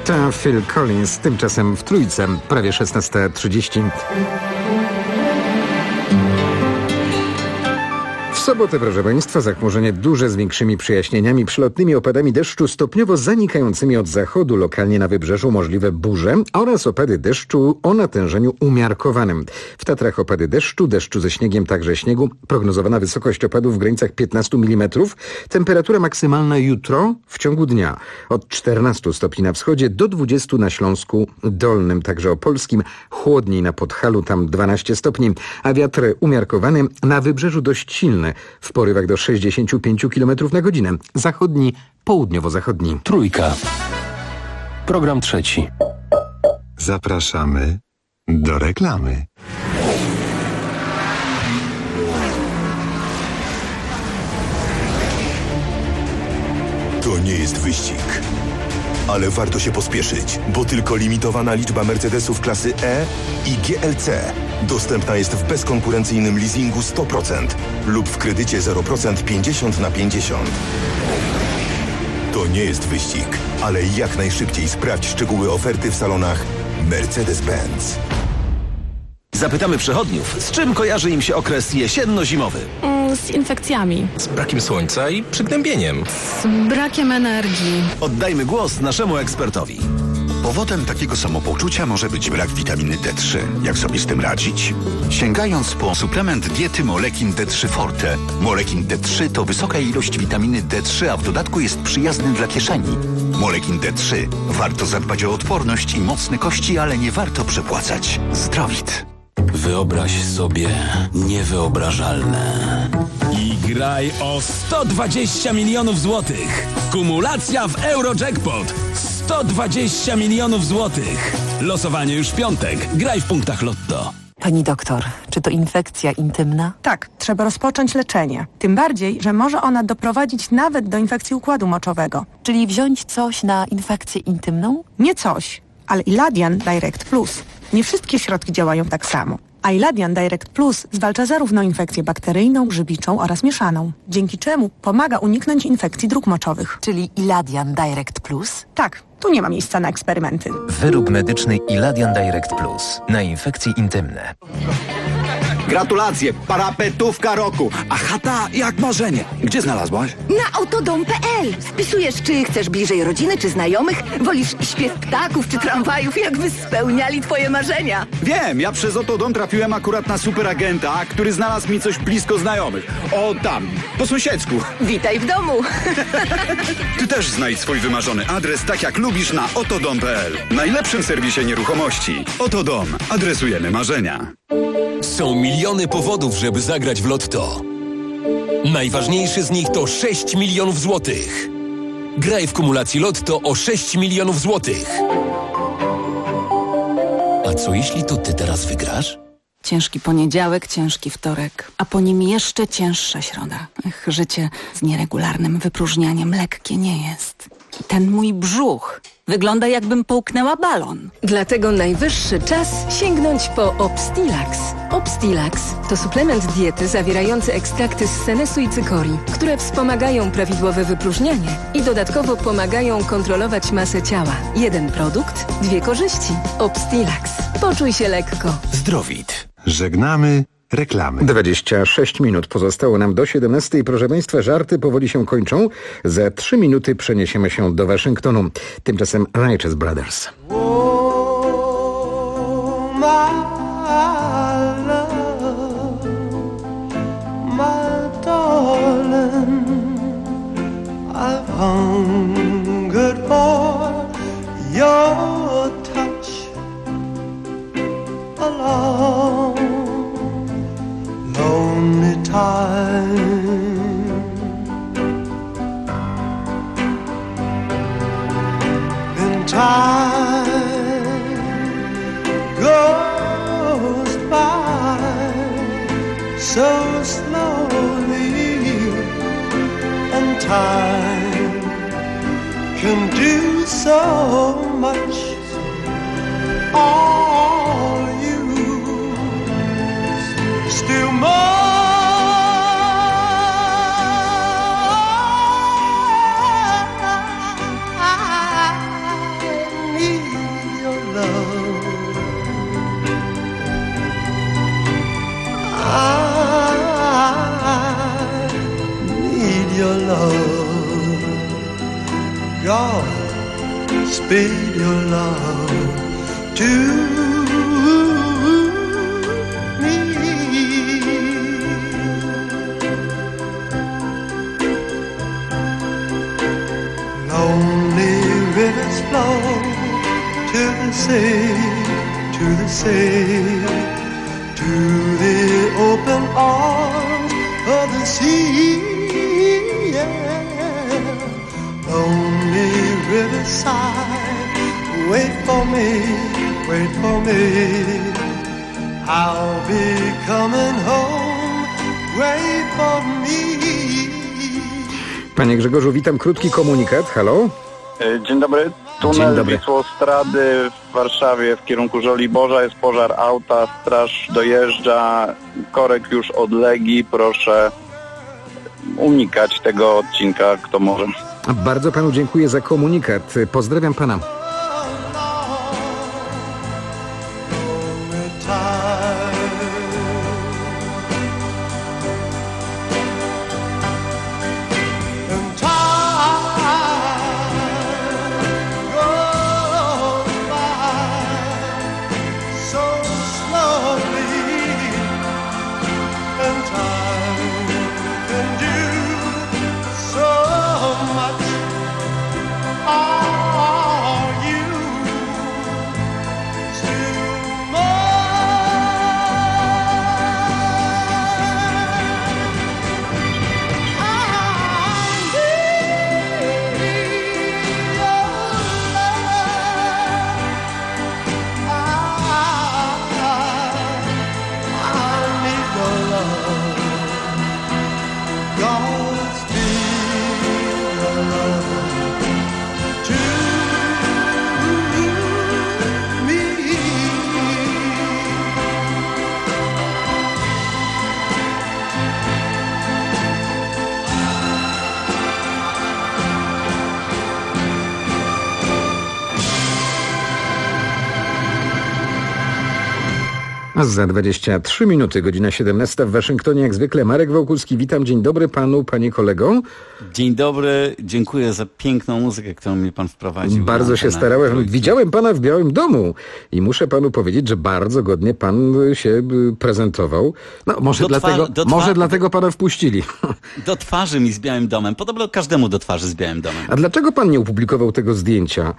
To Phil Collins, tymczasem w Trójce, prawie 16:30. W sobotę, proszę Państwa, zachmurzenie duże z większymi przejaśnieniami, przelotnymi opadami deszczu, stopniowo zanikającymi od zachodu, lokalnie na wybrzeżu możliwe burze oraz opady deszczu o natężeniu umiarkowanym. W Tatrach opady deszczu ze śniegiem, także śniegu. Prognozowana wysokość opadów w granicach 15 mm. Temperatura maksymalna jutro w ciągu dnia od 14 stopni na wschodzie do 20 na Śląsku Dolnym, także opolskim. Chłodniej na Podhalu, tam 12 stopni, a wiatr umiarkowany, na wybrzeżu dość silny, w porywach do 65 km na godzinę. Zachodni, południowo-zachodni. Trójka. Program trzeci. Zapraszamy do reklamy. To nie jest wyścig. Ale warto się pospieszyć, bo tylko limitowana liczba Mercedesów klasy E i GLC dostępna jest w bezkonkurencyjnym leasingu 100% lub w kredycie 0% 50/50. To nie jest wyścig, ale jak najszybciej sprawdź szczegóły oferty w salonach Mercedes-Benz. Zapytamy przechodniów, z czym kojarzy im się okres jesienno-zimowy. Z infekcjami. Z brakiem słońca i przygnębieniem. Z brakiem energii. Oddajmy głos naszemu ekspertowi. Powodem takiego samopoczucia może być brak witaminy D3. Jak sobie z tym radzić? Sięgając po suplement diety Molekin D3 Forte. Molekin D3 to wysoka ilość witaminy D3, a w dodatku jest przyjazny dla kieszeni. Molekin D3. Warto zadbać o odporność i mocne kości, ale nie warto przepłacać. Zdrowit. Wyobraź sobie niewyobrażalne. I graj o 120 milionów złotych. Kumulacja w Eurojackpot. 120 milionów złotych. Losowanie już w piątek. Graj w punktach Lotto. Pani doktor, czy to infekcja intymna? Tak, trzeba rozpocząć leczenie. Tym bardziej, że może ona doprowadzić nawet do infekcji układu moczowego. Czyli wziąć coś na infekcję intymną? Nie coś, ale Iladian Direct Plus. Nie wszystkie środki działają tak samo. A Iladian Direct Plus zwalcza zarówno infekcję bakteryjną, grzybiczą oraz mieszaną, dzięki czemu pomaga uniknąć infekcji dróg moczowych. Czyli Iladian Direct Plus? Tak, tu nie ma miejsca na eksperymenty. Wyrób medyczny Iladian Direct Plus na infekcje intymne. Gratulacje, parapetówka roku, a chata jak marzenie. Gdzie znalazłaś? Na autodom.pl. Wpisujesz, czy chcesz bliżej rodziny, czy znajomych, wolisz śpiew ptaków, czy tramwajów, jakby spełniali twoje marzenia. Wiem, ja przez Autodom trafiłem akurat na superagenta, który znalazł mi coś blisko znajomych. O tam, po sąsiedzku. Witaj w domu. Ty też znajdź swój wymarzony adres tak jak lubisz na autodom.pl. Najlepszym serwisie nieruchomości. Autodom. Adresujemy marzenia. Są miliony powodów, żeby zagrać w Lotto. Najważniejszy z nich to 6 milionów złotych. Graj w kumulacji Lotto o 6 milionów złotych. A co jeśli to ty teraz wygrasz? Ciężki poniedziałek, ciężki wtorek, a po nim jeszcze cięższa środa. Ech, życie z nieregularnym wypróżnianiem lekkie nie jest. Ten mój brzuch wygląda, jakbym połknęła balon. Dlatego najwyższy czas sięgnąć po Obstilax. Obstilax to suplement diety zawierający ekstrakty z senesu i cykorii, które wspomagają prawidłowe wypróżnianie i dodatkowo pomagają kontrolować masę ciała. Jeden produkt, dwie korzyści. Obstilax. Poczuj się lekko. Zdrowit. Żegnamy reklamy. 26 minut pozostało nam do 17. Proszę Państwa, żarty powoli się kończą. Za 3 minuty przeniesiemy się do Waszyngtonu. Tymczasem Righteous Brothers. I've hungered for your touch a long, lonely time. And time goes by so slowly, and time can do so much. All you still more. spread your love to me. Lonely rivers flow to the sea, to the sea, to the open arms of the sea. Yeah. Lonely riverside, wait for me, wait for me. I'll be coming home, wait for me. Panie Grzegorzu, witam. Krótki komunikat. Halo? Dzień dobry. Tunel Wisłostrady w Warszawie w kierunku Żoliborza. Jest pożar auta, straż dojeżdża, korek już od Legii. Proszę unikać tego odcinka, kto może. Bardzo panu dziękuję za komunikat. Pozdrawiam pana. Za 23 minuty, godzina 17 w Waszyngtonie, jak zwykle Marek Wołkuski. Witam, dzień dobry panu, panie kolego. Dzień dobry, dziękuję za piękną muzykę, którą mi pan wprowadził. Bardzo się starałem. Widziałem pana w Białym Domu i muszę panu powiedzieć, że bardzo godnie pan się prezentował. No, może dlatego pana wpuścili. Do twarzy mi z Białym Domem. Podobno każdemu do twarzy z Białym Domem. A dlaczego pan nie opublikował tego zdjęcia?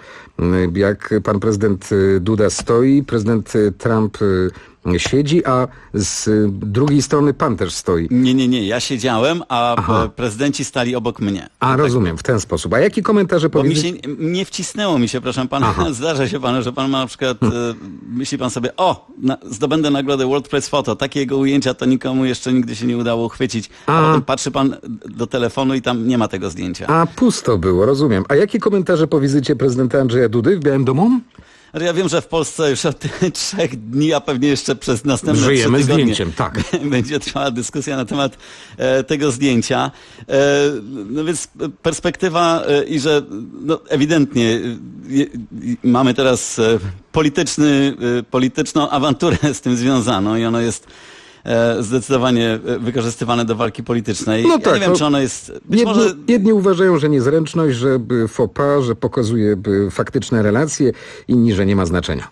Jak pan prezydent Duda stoi, prezydent Trump siedzi, a z drugiej strony pan też stoi. Nie, ja siedziałem, a prezydenci stali obok mnie. A rozumiem, w ten sposób. A jakie komentarze powiedzą? Nie wcisnęło mi się, proszę pana. Zdarza się panu, że pan ma na przykład, myśli pan sobie, zdobędę nagrodę World Press Photo. Takiego ujęcia to nikomu jeszcze nigdy się nie udało uchwycić. A potem patrzy pan do telefonu i tam nie ma tego zdjęcia. A pusto było, rozumiem. A jakie komentarze po wizycie prezydenta Andrzeja Dudy w Białym Domu? Ja wiem, że w Polsce już od 3 dni, a pewnie jeszcze przez następne 3 tygodnie zdjęciem, tak. Będzie trwała dyskusja na temat tego zdjęcia. No więc perspektywa i że ewidentnie mamy teraz polityczną awanturę z tym związaną i ono jest zdecydowanie wykorzystywane do walki politycznej. No tak, ja nie wiem, czy ono jest... Jedni uważają, że niezręczność, że faux pas, że pokazuje faktyczne relacje, inni, że nie ma znaczenia.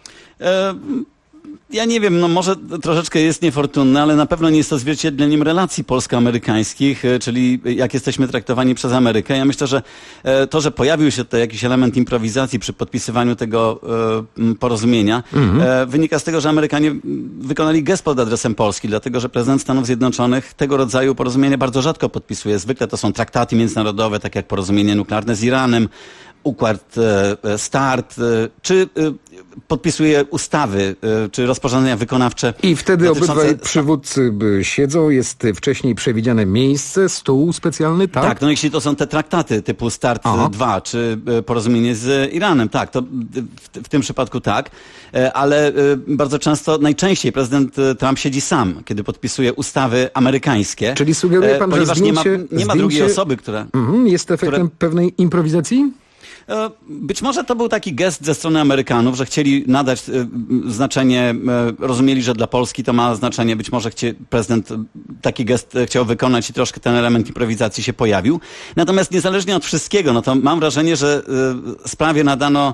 Ja nie wiem, może troszeczkę jest niefortunne, ale na pewno nie jest to zwierciedleniem relacji polsko-amerykańskich, czyli jak jesteśmy traktowani przez Amerykę. Ja myślę, że to, że pojawił się tutaj jakiś element improwizacji przy podpisywaniu tego porozumienia, wynika z tego, że Amerykanie wykonali gest pod adresem Polski, dlatego że prezydent Stanów Zjednoczonych tego rodzaju porozumienia bardzo rzadko podpisuje. Zwykle to są traktaty międzynarodowe, tak jak porozumienie nuklearne z Iranem, układ START, czy podpisuje ustawy, czy rozporządzenia wykonawcze. I wtedy obydwaj przywódcy siedzą, jest wcześniej przewidziane miejsce, stół specjalny, tak? Tak, jeśli to są te traktaty typu START 2, czy porozumienie z Iranem, tak, to w tym przypadku tak, ale bardzo często, najczęściej prezydent Trump siedzi sam, kiedy podpisuje ustawy amerykańskie. Czyli sugeruje pan, że nie ma drugiej osoby, która... Jest efektem pewnej improwizacji? Być może to był taki gest ze strony Amerykanów, że chcieli nadać znaczenie, rozumieli, że dla Polski to ma znaczenie. Być może prezydent taki gest chciał wykonać i troszkę ten element improwizacji się pojawił. Natomiast niezależnie od wszystkiego, no to mam wrażenie, że sprawie nadano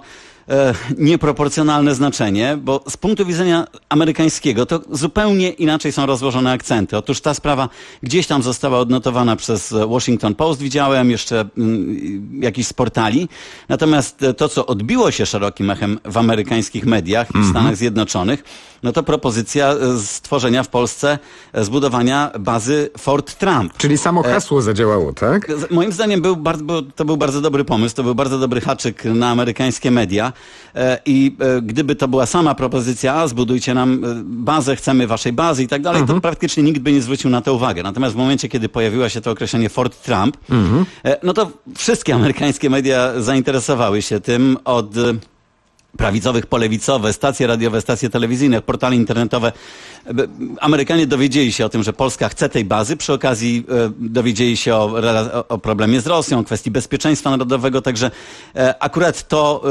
nieproporcjonalne znaczenie, bo z punktu widzenia amerykańskiego to zupełnie inaczej są rozłożone akcenty. Otóż ta sprawa gdzieś tam została odnotowana przez Washington Post, widziałem jeszcze jakiś z portali, natomiast to, co odbiło się szerokim echem w amerykańskich mediach i w Stanach Zjednoczonych, no to propozycja stworzenia w Polsce, zbudowania bazy Fort Trump. Czyli samo hasło zadziałało, tak? Moim zdaniem to był bardzo dobry pomysł, to był bardzo dobry haczyk na amerykańskie media i gdyby to była sama propozycja, zbudujcie nam bazę, chcemy waszej bazy i tak dalej, to praktycznie nikt by nie zwrócił na to uwagę. Natomiast w momencie, kiedy pojawiło się to określenie Fort Trump, no to wszystkie amerykańskie media zainteresowały się tym, od prawicowych po lewicowe, stacje radiowe, stacje telewizyjne, portale internetowe. Amerykanie dowiedzieli się o tym, że Polska chce tej bazy. Przy okazji dowiedzieli się o problemie z Rosją, kwestii bezpieczeństwa narodowego. Także akurat to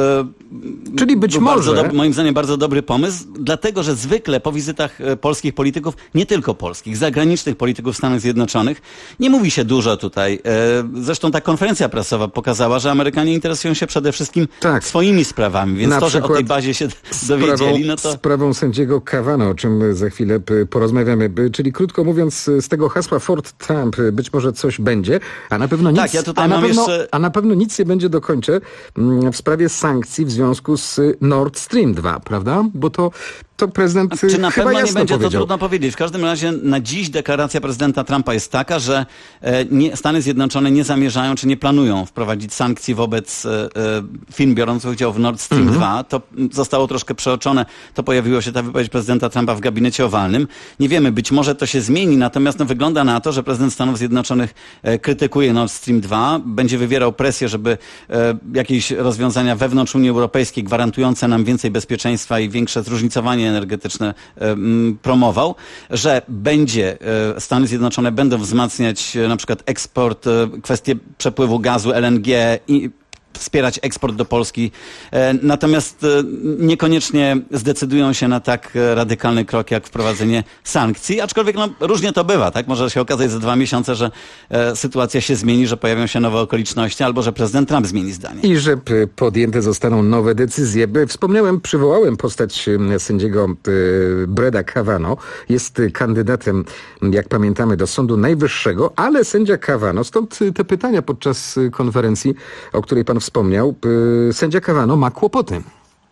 czyli być może moim zdaniem bardzo dobry pomysł, dlatego że zwykle po wizytach polskich polityków, nie tylko polskich, zagranicznych polityków w Stanach Zjednoczonych, nie mówi się dużo tutaj. Zresztą ta konferencja prasowa pokazała, że Amerykanie interesują się przede wszystkim swoimi sprawami, więc to, że o tej bazie się dowiedzieli, no to... Sprawą sędziego Kavanaugh, o czym za chwilę porozmawiamy. Czyli krótko mówiąc, z tego hasła Fort Trump być może coś będzie, a na pewno nic, tak, ja tutaj a na pewno nic nie będzie, dokończę, w sprawie sankcji w związku z Nord Stream 2, prawda? Bo to prezydent czy na chyba pewno jasno nie będzie, powiedział. to trudno powiedzieć. W każdym razie na dziś deklaracja prezydenta Trumpa jest taka, że Stany Zjednoczone nie zamierzają, czy nie planują wprowadzić sankcji wobec firm biorących udział w Nord Stream 2. To zostało troszkę przeoczone. To pojawiło się ta wypowiedź prezydenta Trumpa w gabinecie owalnym. Nie wiemy, być może to się zmieni, natomiast wygląda na to, że prezydent Stanów Zjednoczonych krytykuje Nord Stream 2, będzie wywierał presję, żeby jakieś rozwiązania wewnątrz Unii Europejskiej gwarantujące nam więcej bezpieczeństwa i większe zróżnicowanie energetyczne promował, że Stany Zjednoczone będą wzmacniać na przykład eksport, kwestie przepływu gazu, LNG i wspierać eksport do Polski. Natomiast niekoniecznie zdecydują się na tak radykalny krok jak wprowadzenie sankcji, aczkolwiek różnie to bywa, tak? Może się okazać za 2 miesiące, że sytuacja się zmieni, że pojawią się nowe okoliczności, albo że prezydent Trump zmieni zdanie. I że podjęte zostaną nowe decyzje. Przywołałem postać sędziego Breda Kavanaugh. Jest kandydatem, jak pamiętamy, do Sądu Najwyższego, ale sędzia Kavanaugh, stąd te pytania podczas konferencji, o której pan wspomniał, sędzia Kavanaugh ma kłopoty.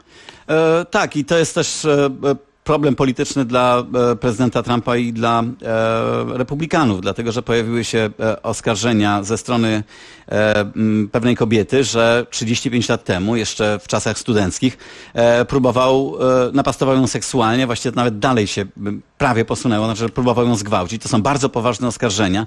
Tak, i to jest też problem polityczny dla prezydenta Trumpa i dla republikanów, dlatego że pojawiły się oskarżenia ze strony pewnej kobiety, że 35 lat temu, jeszcze w czasach studenckich, napastował ją seksualnie, właściwie nawet dalej się prawie posunęło, znaczy, że próbował ją zgwałcić. To są bardzo poważne oskarżenia.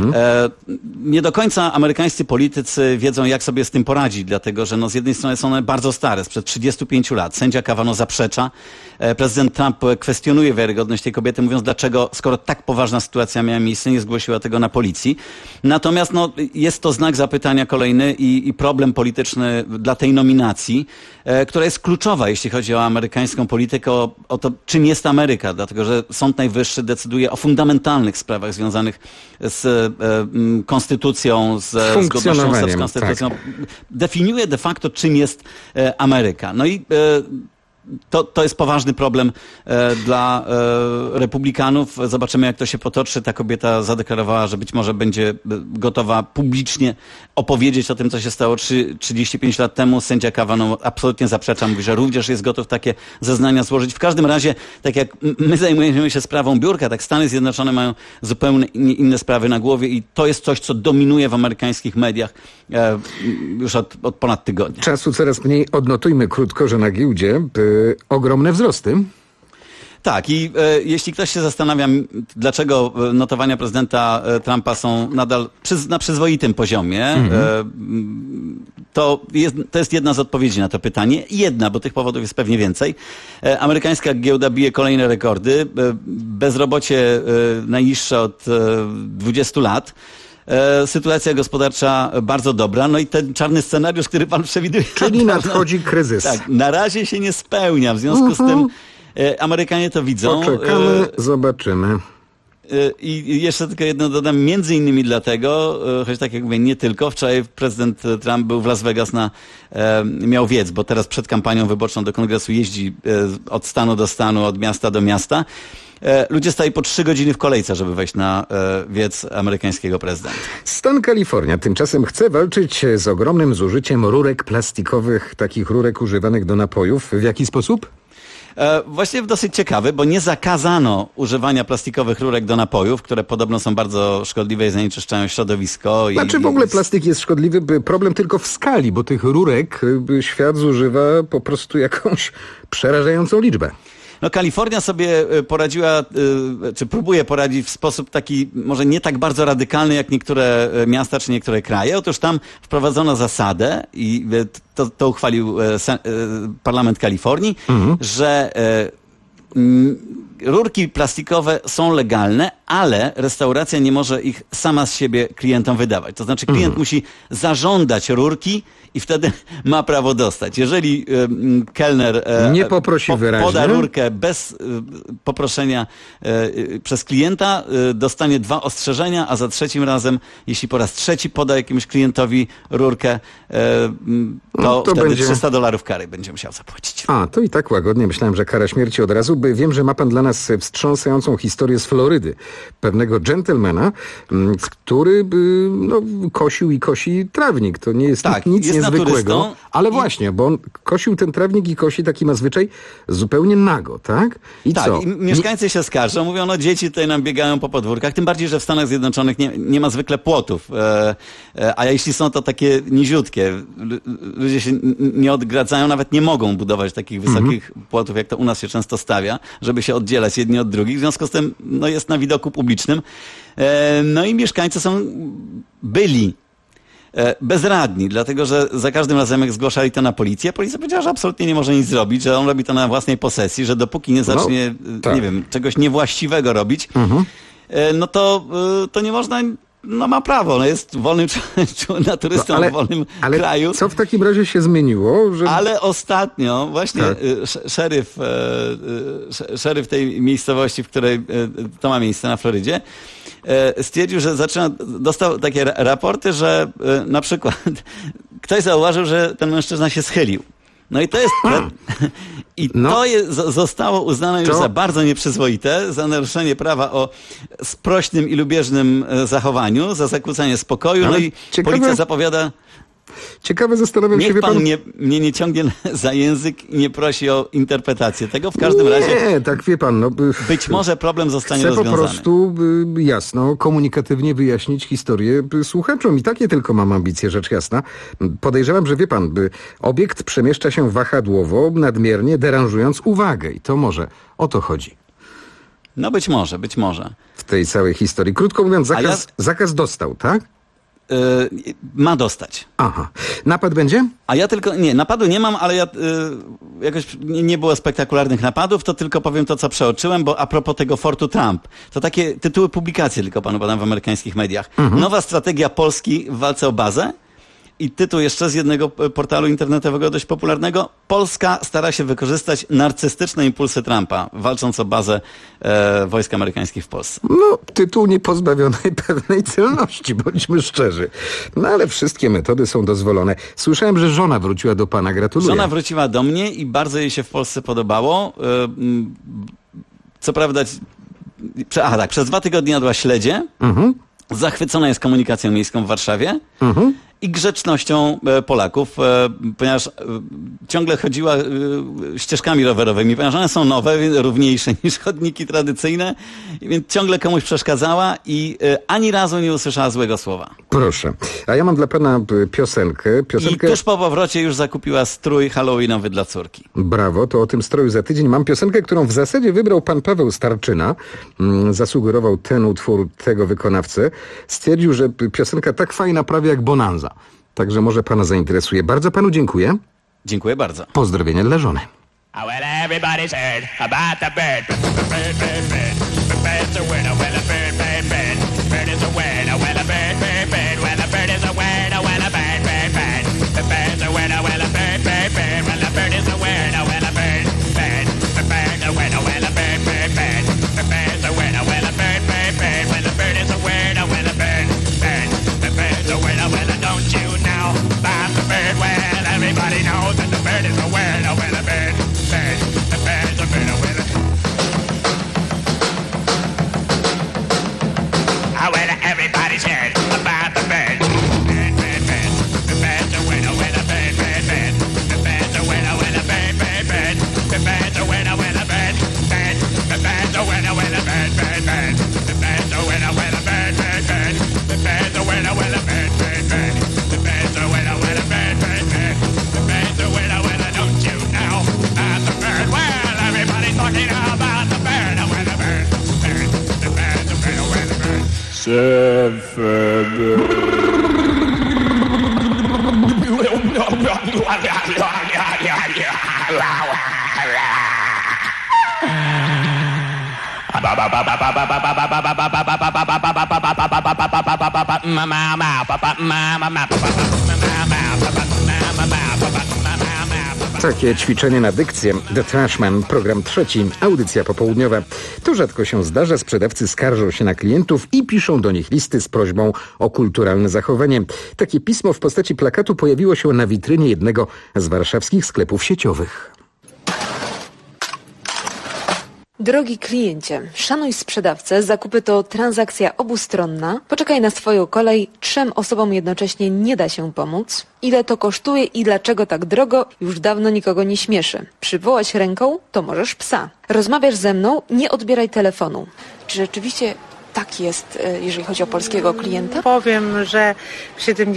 Nie do końca amerykańscy politycy wiedzą, jak sobie z tym poradzić, dlatego że z jednej strony są one bardzo stare, sprzed 35 lat. Sędzia Kavanaugh zaprzecza. Prezydent Trump kwestionuje wiarygodność tej kobiety, mówiąc, dlaczego, skoro tak poważna sytuacja miała miejsce, nie zgłosiła tego na policji. Natomiast jest to znak zapytania kolejny i problem polityczny dla tej nominacji, która jest kluczowa, jeśli chodzi o amerykańską politykę, o to, czym jest Ameryka, dlatego że Sąd Najwyższy decyduje o fundamentalnych sprawach związanych z konstytucją, z zgodnością z konstytucją. Tak. Definiuje de facto, czym jest Ameryka. No i to jest poważny problem dla republikanów. Zobaczymy, jak to się potoczy. Ta kobieta zadeklarowała, że być może będzie gotowa publicznie opowiedzieć o tym, co się stało 35 lat temu. Sędzia Kavanaugh absolutnie zaprzecza, mówi, że również jest gotów takie zeznania złożyć. W każdym razie, tak jak my zajmujemy się sprawą biurka, tak Stany Zjednoczone mają zupełnie inne sprawy na głowie i to jest coś, co dominuje w amerykańskich mediach już od ponad tygodnia. Czasu coraz mniej. Odnotujmy krótko, że na giełdzie ogromne wzrosty. Tak, i jeśli ktoś się zastanawia, dlaczego notowania prezydenta Trumpa są nadal na przyzwoitym poziomie, to jest jedna z odpowiedzi na to pytanie. Jedna, bo tych powodów jest pewnie więcej. Amerykańska giełda bije kolejne rekordy. Bezrobocie najniższe od 20 lat. sytuacja gospodarcza bardzo dobra. No i ten czarny scenariusz, który pan przewiduje... Czyli nadchodzi kryzys. Tak, na razie się nie spełnia. W związku z tym Amerykanie to widzą. Poczekamy, zobaczymy. I jeszcze tylko jedno dodam, między innymi dlatego, choć tak jak mówię, nie tylko, wczoraj prezydent Trump był w Las Vegas miał wiec, bo teraz przed kampanią wyborczą do kongresu jeździ od stanu do stanu, od miasta do miasta. Ludzie stali po 3 godziny w kolejce, żeby wejść na wiec amerykańskiego prezydenta. Stan Kalifornia tymczasem chce walczyć z ogromnym zużyciem rurek plastikowych, takich rurek używanych do napojów. W jaki sposób? Właściwie dosyć ciekawy, bo nie zakazano używania plastikowych rurek do napojów, które podobno są bardzo szkodliwe i zanieczyszczają środowisko. Znaczy w ogóle plastik jest szkodliwy, problem tylko w skali, bo tych rurek świat zużywa po prostu jakąś przerażającą liczbę. No Kalifornia sobie poradziła, czy próbuje poradzić w sposób taki może nie tak bardzo radykalny jak niektóre miasta czy niektóre kraje. Otóż tam wprowadzono zasadę i to uchwalił Parlament Kalifornii, że rurki plastikowe są legalne, ale restauracja nie może ich sama z siebie klientom wydawać. To znaczy klient musi zażądać rurki i wtedy ma prawo dostać. Jeżeli kelner nie poprosi wyraźnie, poda rurkę bez poproszenia przez klienta, dostanie 2 ostrzeżenia, a za 3 razem, jeśli po raz 3 poda jakiemuś klientowi rurkę, to wtedy będzie $300 kary będzie musiał zapłacić. A, to i tak łagodnie. Myślałem, że kara śmierci od razu. Wiem, że ma pan dla nas wstrząsającą historię z Florydy. Pewnego dżentelmena, który kosił i kosi trawnik. To nie jest nic niezwykłego. Ale właśnie, bo on kosił ten trawnik i kosi, taki ma zwyczaj, zupełnie nago, tak? I co? I mieszkańcy się skarżą, mówią, no dzieci tutaj nam biegają po podwórkach, tym bardziej, że w Stanach Zjednoczonych nie ma zwykle płotów. A jeśli są to takie niziutkie, ludzie się nie odgradzają, nawet nie mogą budować takich wysokich płotów, jak to u nas się często stawia, żeby się oddzielać jedni od drugich. W związku z tym jest na widoku publicznym. No i mieszkańcy byli bezradni, dlatego że za każdym razem jak zgłaszali to na policję, policja powiedziała, że absolutnie nie może nic zrobić, że on robi to na własnej posesji, że dopóki nie zacznie, nie wiem, czegoś niewłaściwego robić, no to nie można, ma prawo, jest wolnym naturystą w wolnym kraju. Co w takim razie się zmieniło? Że... Ale ostatnio właśnie szeryf tej miejscowości, w której to ma miejsce na Florydzie, stwierdził, że dostał takie raporty, że na przykład ktoś zauważył, że ten mężczyzna się schylił. No i to jest... zostało uznane już za bardzo nieprzyzwoite, za naruszenie prawa o sprośnym i lubieżnym zachowaniu, za zakłócanie spokoju. No i policja zapowiada... Ciekawe, zastanawiam się, niech pan mnie nie ciągnie za język i nie prosi o interpretację tego. W każdym razie... Nie, tak wie pan. Być może problem zostanie rozwiązany. Chcę po prostu jasno, komunikatywnie wyjaśnić historię słuchaczom. I takie tylko mam ambicje, rzecz jasna. Podejrzewam, że wie pan, obiekt przemieszcza się wahadłowo, nadmiernie deranżując uwagę. I to może o to chodzi. No być może. W tej całej historii. Krótko mówiąc, zakaz dostał, tak? Ma dostać. Aha. Napad będzie? A ja tylko... Nie, napadu nie mam, ale jakoś nie było spektakularnych napadów, to tylko powiem to, co przeoczyłem, bo a propos tego Fortu Trump, to takie tytuły publikacji tylko panu podam w amerykańskich mediach. Nowa strategia Polski w walce o bazę. I tytuł jeszcze z jednego portalu internetowego dość popularnego. Polska stara się wykorzystać narcystyczne impulsy Trumpa, walcząc o bazę wojsk amerykańskich w Polsce. No, tytuł niepozbawionej pewnej celności, bądźmy szczerzy. No ale wszystkie metody są dozwolone. Słyszałem, że żona wróciła do pana. Gratuluję. Żona wróciła do mnie i bardzo jej się w Polsce podobało. Co prawda, przez 2 tygodnie jadła śledzie. Zachwycona jest komunikacją miejską w Warszawie. I grzecznością Polaków, ponieważ ciągle chodziła ścieżkami rowerowymi, ponieważ one są nowe, równiejsze niż chodniki tradycyjne, więc ciągle komuś przeszkadzała i ani razu nie usłyszała złego słowa. Proszę. A ja mam dla pana piosenkę. I tuż po powrocie już zakupiła strój halloweenowy dla córki. Brawo, to o tym stroju za tydzień. Mam piosenkę, którą w zasadzie wybrał pan Paweł Starczyna. Zasugerował ten utwór tego wykonawcę. Stwierdził, że piosenka tak fajna prawie jak Bonanza. Także może pana zainteresuje. Bardzo panu dziękuję. Dziękuję bardzo. Pozdrowienia dla żony. Well, everybody's heard about the bird. Bird, bird, bird. The bird's a winner. Well, a bird, bird, bird. Bird is a winner. Well, a bird, bird. Takie ćwiczenie na dykcję. The Trashman, program trzeci, audycja popołudniowa. To rzadko się zdarza, sprzedawcy skarżą się na klientów i piszą do nich listy z prośbą o kulturalne zachowanie. Takie pismo w postaci plakatu pojawiło się na witrynie jednego z warszawskich sklepów sieciowych. Drogi kliencie, szanuj sprzedawcę, zakupy to transakcja obustronna. Poczekaj na swoją kolej, 3 osobom jednocześnie nie da się pomóc. Ile to kosztuje i dlaczego tak drogo, już dawno nikogo nie śmieszy. Przywołać ręką, to możesz psa. Rozmawiasz ze mną, nie odbieraj telefonu. Czy rzeczywiście tak jest, jeżeli chodzi o polskiego klienta? Powiem, że w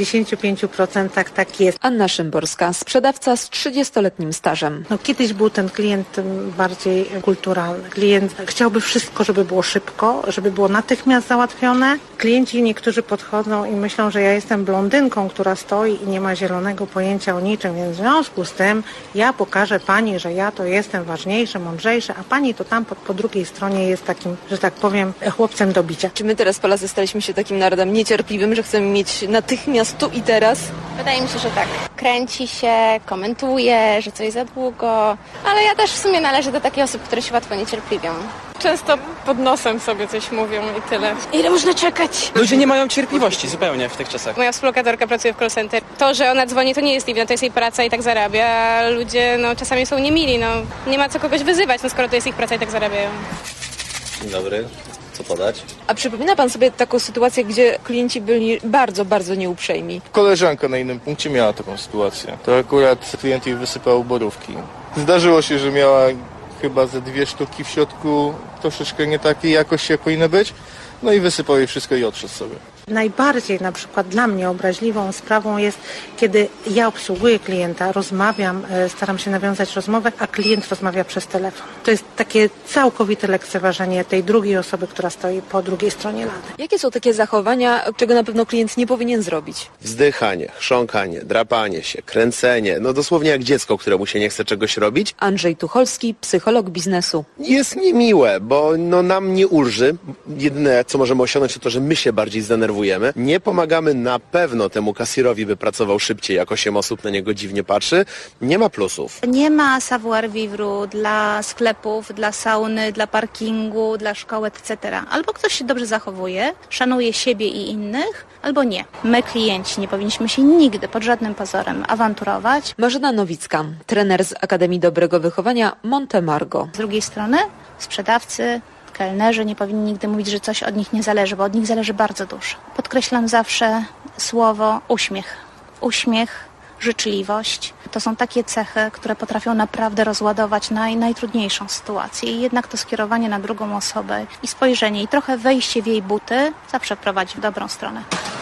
75% tak jest. Anna Szymborska, sprzedawca z 30-letnim stażem. Kiedyś był ten klient bardziej kulturalny. Klient chciałby wszystko, żeby było szybko, żeby było natychmiast załatwione. Klienci niektórzy podchodzą i myślą, że ja jestem blondynką, która stoi i nie ma zielonego pojęcia o niczym, więc w związku z tym ja pokażę pani, że ja to jestem ważniejszy, mądrzejszy, a pani to tam po drugiej stronie jest takim, że tak powiem, chłopcem do bicia. Czy my teraz, Polacy, staliśmy się takim narodem niecierpliwym, że chcemy mieć natychmiast tu i teraz? Wydaje mi się, że tak. Kręci się, komentuje, że coś za długo, ale ja też w sumie należę do takich osób, które się łatwo niecierpliwią. Często pod nosem sobie coś mówią i tyle. Ile można czekać? Ludzie nie mają cierpliwości zupełnie w tych czasach. Moja współlokatorka pracuje w call center. To, że ona dzwoni, to nie jest jej wina, to jest jej praca i tak zarabia, a ludzie czasami są niemili, nie ma co kogoś wyzywać, skoro to jest ich praca i tak zarabiają. Dzień dobry. Co podać? A przypomina pan sobie taką sytuację, gdzie klienci byli bardzo, bardzo nieuprzejmi? Koleżanka na innym punkcie miała taką sytuację. To akurat klient jej wysypał borówki. Zdarzyło się, że miała chyba ze 2 sztuki w środku troszeczkę nie takiej jakości, jak powinny być. I wysypał jej wszystko i odszedł sobie. Najbardziej na przykład dla mnie obraźliwą sprawą jest, kiedy ja obsługuję klienta, rozmawiam, staram się nawiązać rozmowę, a klient rozmawia przez telefon. To jest takie całkowite lekceważenie tej drugiej osoby, która stoi po drugiej stronie lady. Jakie są takie zachowania, czego na pewno klient nie powinien zrobić? Wzdychanie, chrząkanie, drapanie się, kręcenie. Dosłownie jak dziecko, któremu się nie chce czegoś robić. Andrzej Tucholski, psycholog biznesu. Jest niemiłe, bo nam nie ulży. Jedyne, co możemy osiągnąć, to to, że my się bardziej zdenerwujemy. Nie pomagamy na pewno temu kasjerowi, by pracował szybciej, jak 8 osób na niego dziwnie patrzy. Nie ma plusów. Nie ma savoir-vivre dla sklepów, dla sauny, dla parkingu, dla szkoły, etc. Albo ktoś się dobrze zachowuje, szanuje siebie i innych, albo nie. My, klienci, nie powinniśmy się nigdy pod żadnym pozorem awanturować. Marzena Nowicka, trener z Akademii Dobrego Wychowania Monte Margo. Z drugiej strony sprzedawcy, kelnerzy nie powinni nigdy mówić, że coś od nich nie zależy, bo od nich zależy bardzo dużo. Podkreślam zawsze słowo uśmiech. Uśmiech, życzliwość. To są takie cechy, które potrafią naprawdę rozładować najtrudniejszą sytuację. I jednak to skierowanie na drugą osobę i spojrzenie i trochę wejście w jej buty zawsze prowadzi w dobrą stronę.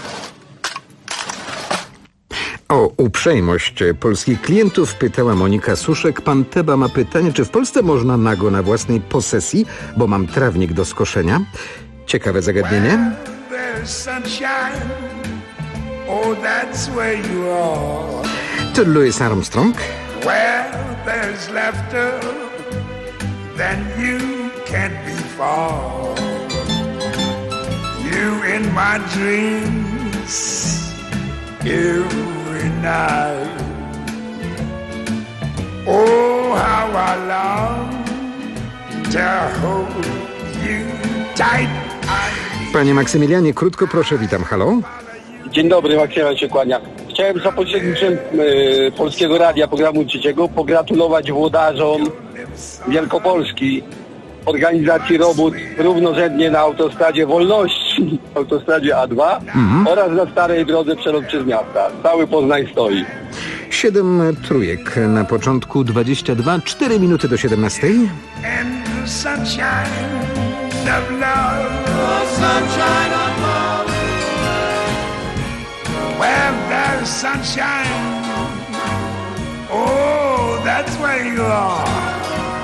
O uprzejmość polskich klientów pytała Monika Suszek. Pan Teba ma pytanie, czy w Polsce można nago na własnej posesji, bo mam trawnik do skoszenia? Ciekawe zagadnienie. To Louis Armstrong. Every night. Oh, how I long to hold you tight. Panie Maksymilianie, krótko proszę, witam, halo. Dzień dobry, Maksymilian się kłania. Chciałem za pośrednictwem Polskiego Radia programu trzeciego pogratulować włodarzom Wielkopolski organizacji robót równorzędnie na autostradzie Wolności, autostradzie A2 oraz na starej drodze Przelot przez miasta. Cały Poznań stoi. 7 trójek na początku 22, 4 minuty do 17.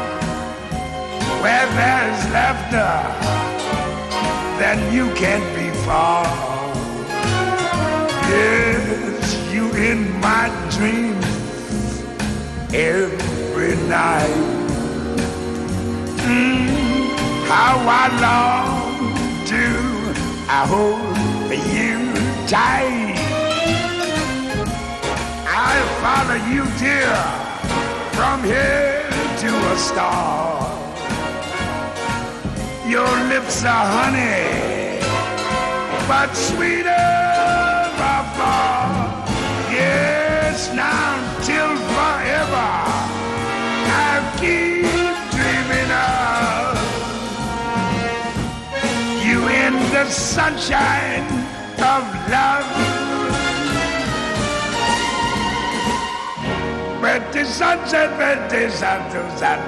Where there's laughter, then you can't be far. Yes, you in my dream every night. How I long to hold you tight. I'll follow you, dear, from here to a star. Your lips are honey, but sweeter by far. Yes, now till forever, I'll keep dreaming of you in the sunshine of love. Pretty sunset, pretty sunset.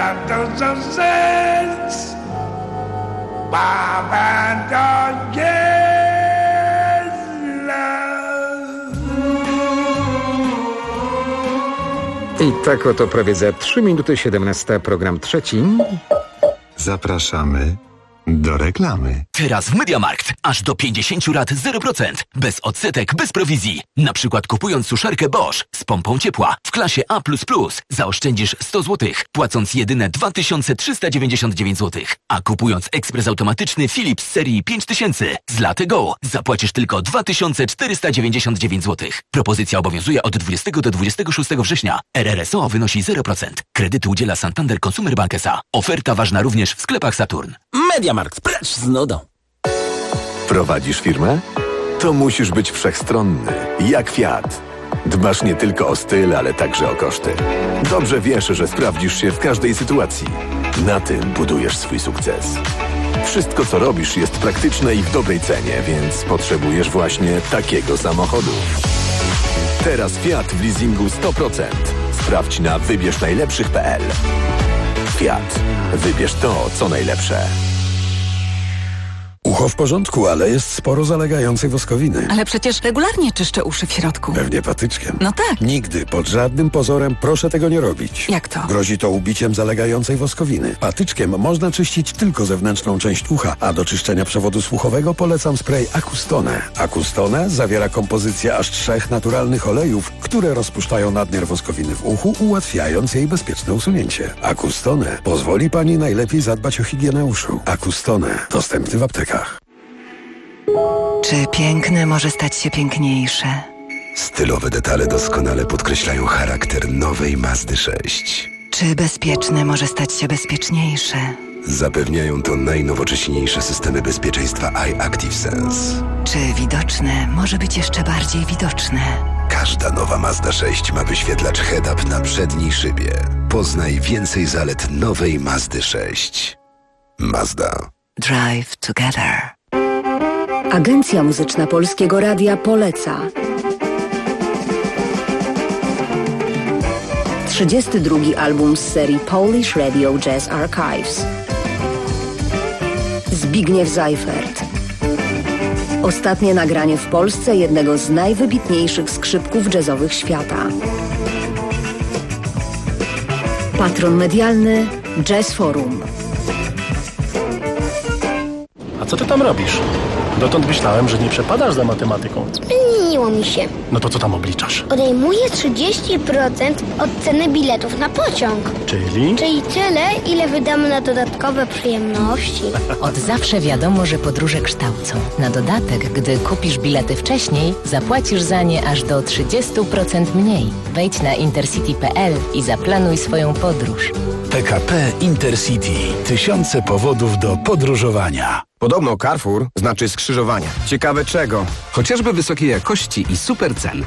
Bob and dog, yes, love. I tak oto prawie za 3 minuty 17, program trzeci. Zapraszamy do reklamy. Teraz w MediaMarkt aż do 50 lat 0%. Bez odsetek, bez prowizji. Na przykład kupując suszarkę Bosch z pompą ciepła w klasie A++, zaoszczędzisz 100 zł, płacąc jedyne 2399 zł. A kupując ekspres automatyczny Philips serii 5000 z Latte Go zapłacisz tylko 2499 zł. Propozycja obowiązuje od 20 do 26 września. RRSO wynosi 0%. Kredytu udziela Santander Consumer Bank S.A. Oferta ważna również w sklepach Saturn. MediaMarkt, precz z nudą. Prowadzisz firmę? To musisz być wszechstronny, jak Fiat. Dbasz nie tylko o styl, ale także o koszty. Dobrze wiesz, że sprawdzisz się w każdej sytuacji. Na tym budujesz swój sukces. Wszystko, co robisz, jest praktyczne i w dobrej cenie, więc potrzebujesz właśnie takiego samochodu. Teraz Fiat w leasingu 100%. Sprawdź na wybiersznajlepszych.pl. Fiat. Wybierz to, co najlepsze. Ucho w porządku, ale jest sporo zalegającej woskowiny. Ale przecież regularnie czyszczę uszy w środku. Pewnie patyczkiem. No tak. Nigdy, pod żadnym pozorem proszę tego nie robić. Jak to? Grozi to ubiciem zalegającej woskowiny. Patyczkiem można czyścić tylko zewnętrzną część ucha, a do czyszczenia przewodu słuchowego polecam spray Acustone. Acustone zawiera kompozycję aż 3 naturalnych olejów, które rozpuszczają nadmiar woskowiny w uchu, ułatwiając jej bezpieczne usunięcie. Acustone pozwoli Pani najlepiej zadbać o higienę uszu. Acustone. Dostępny w aptekach. Czy piękne może stać się piękniejsze? Stylowe detale doskonale podkreślają charakter nowej Mazdy 6. Czy bezpieczne może stać się bezpieczniejsze? Zapewniają to najnowocześniejsze systemy bezpieczeństwa iActive Sense. Czy widoczne może być jeszcze bardziej widoczne? Każda nowa Mazda 6 ma wyświetlacz head-up na przedniej szybie. Poznaj więcej zalet nowej Mazdy 6. Mazda. Drive together. Agencja Muzyczna Polskiego Radia poleca 32. album z serii Polish Radio Jazz Archives. Zbigniew Seifert. Ostatnie nagranie w Polsce jednego z najwybitniejszych skrzypków jazzowych świata. Patron medialny Jazz Forum. A co ty tam robisz? Dotąd myślałem, że nie przepadasz za matematyką. Zmieniło mi się. No to co tam obliczasz? Odejmuję 30% od ceny biletów na pociąg. Czyli? Czyli tyle, ile wydamy na dodatkowe przyjemności. Od zawsze wiadomo, że podróże kształcą. Na dodatek, gdy kupisz bilety wcześniej, zapłacisz za nie aż do 30% mniej. Wejdź na intercity.pl i zaplanuj swoją podróż. PKP Intercity. Tysiące powodów do podróżowania. Podobno Carrefour znaczy skrzyżowania. Ciekawe czego? Chociażby wysokiej jakości i super cen.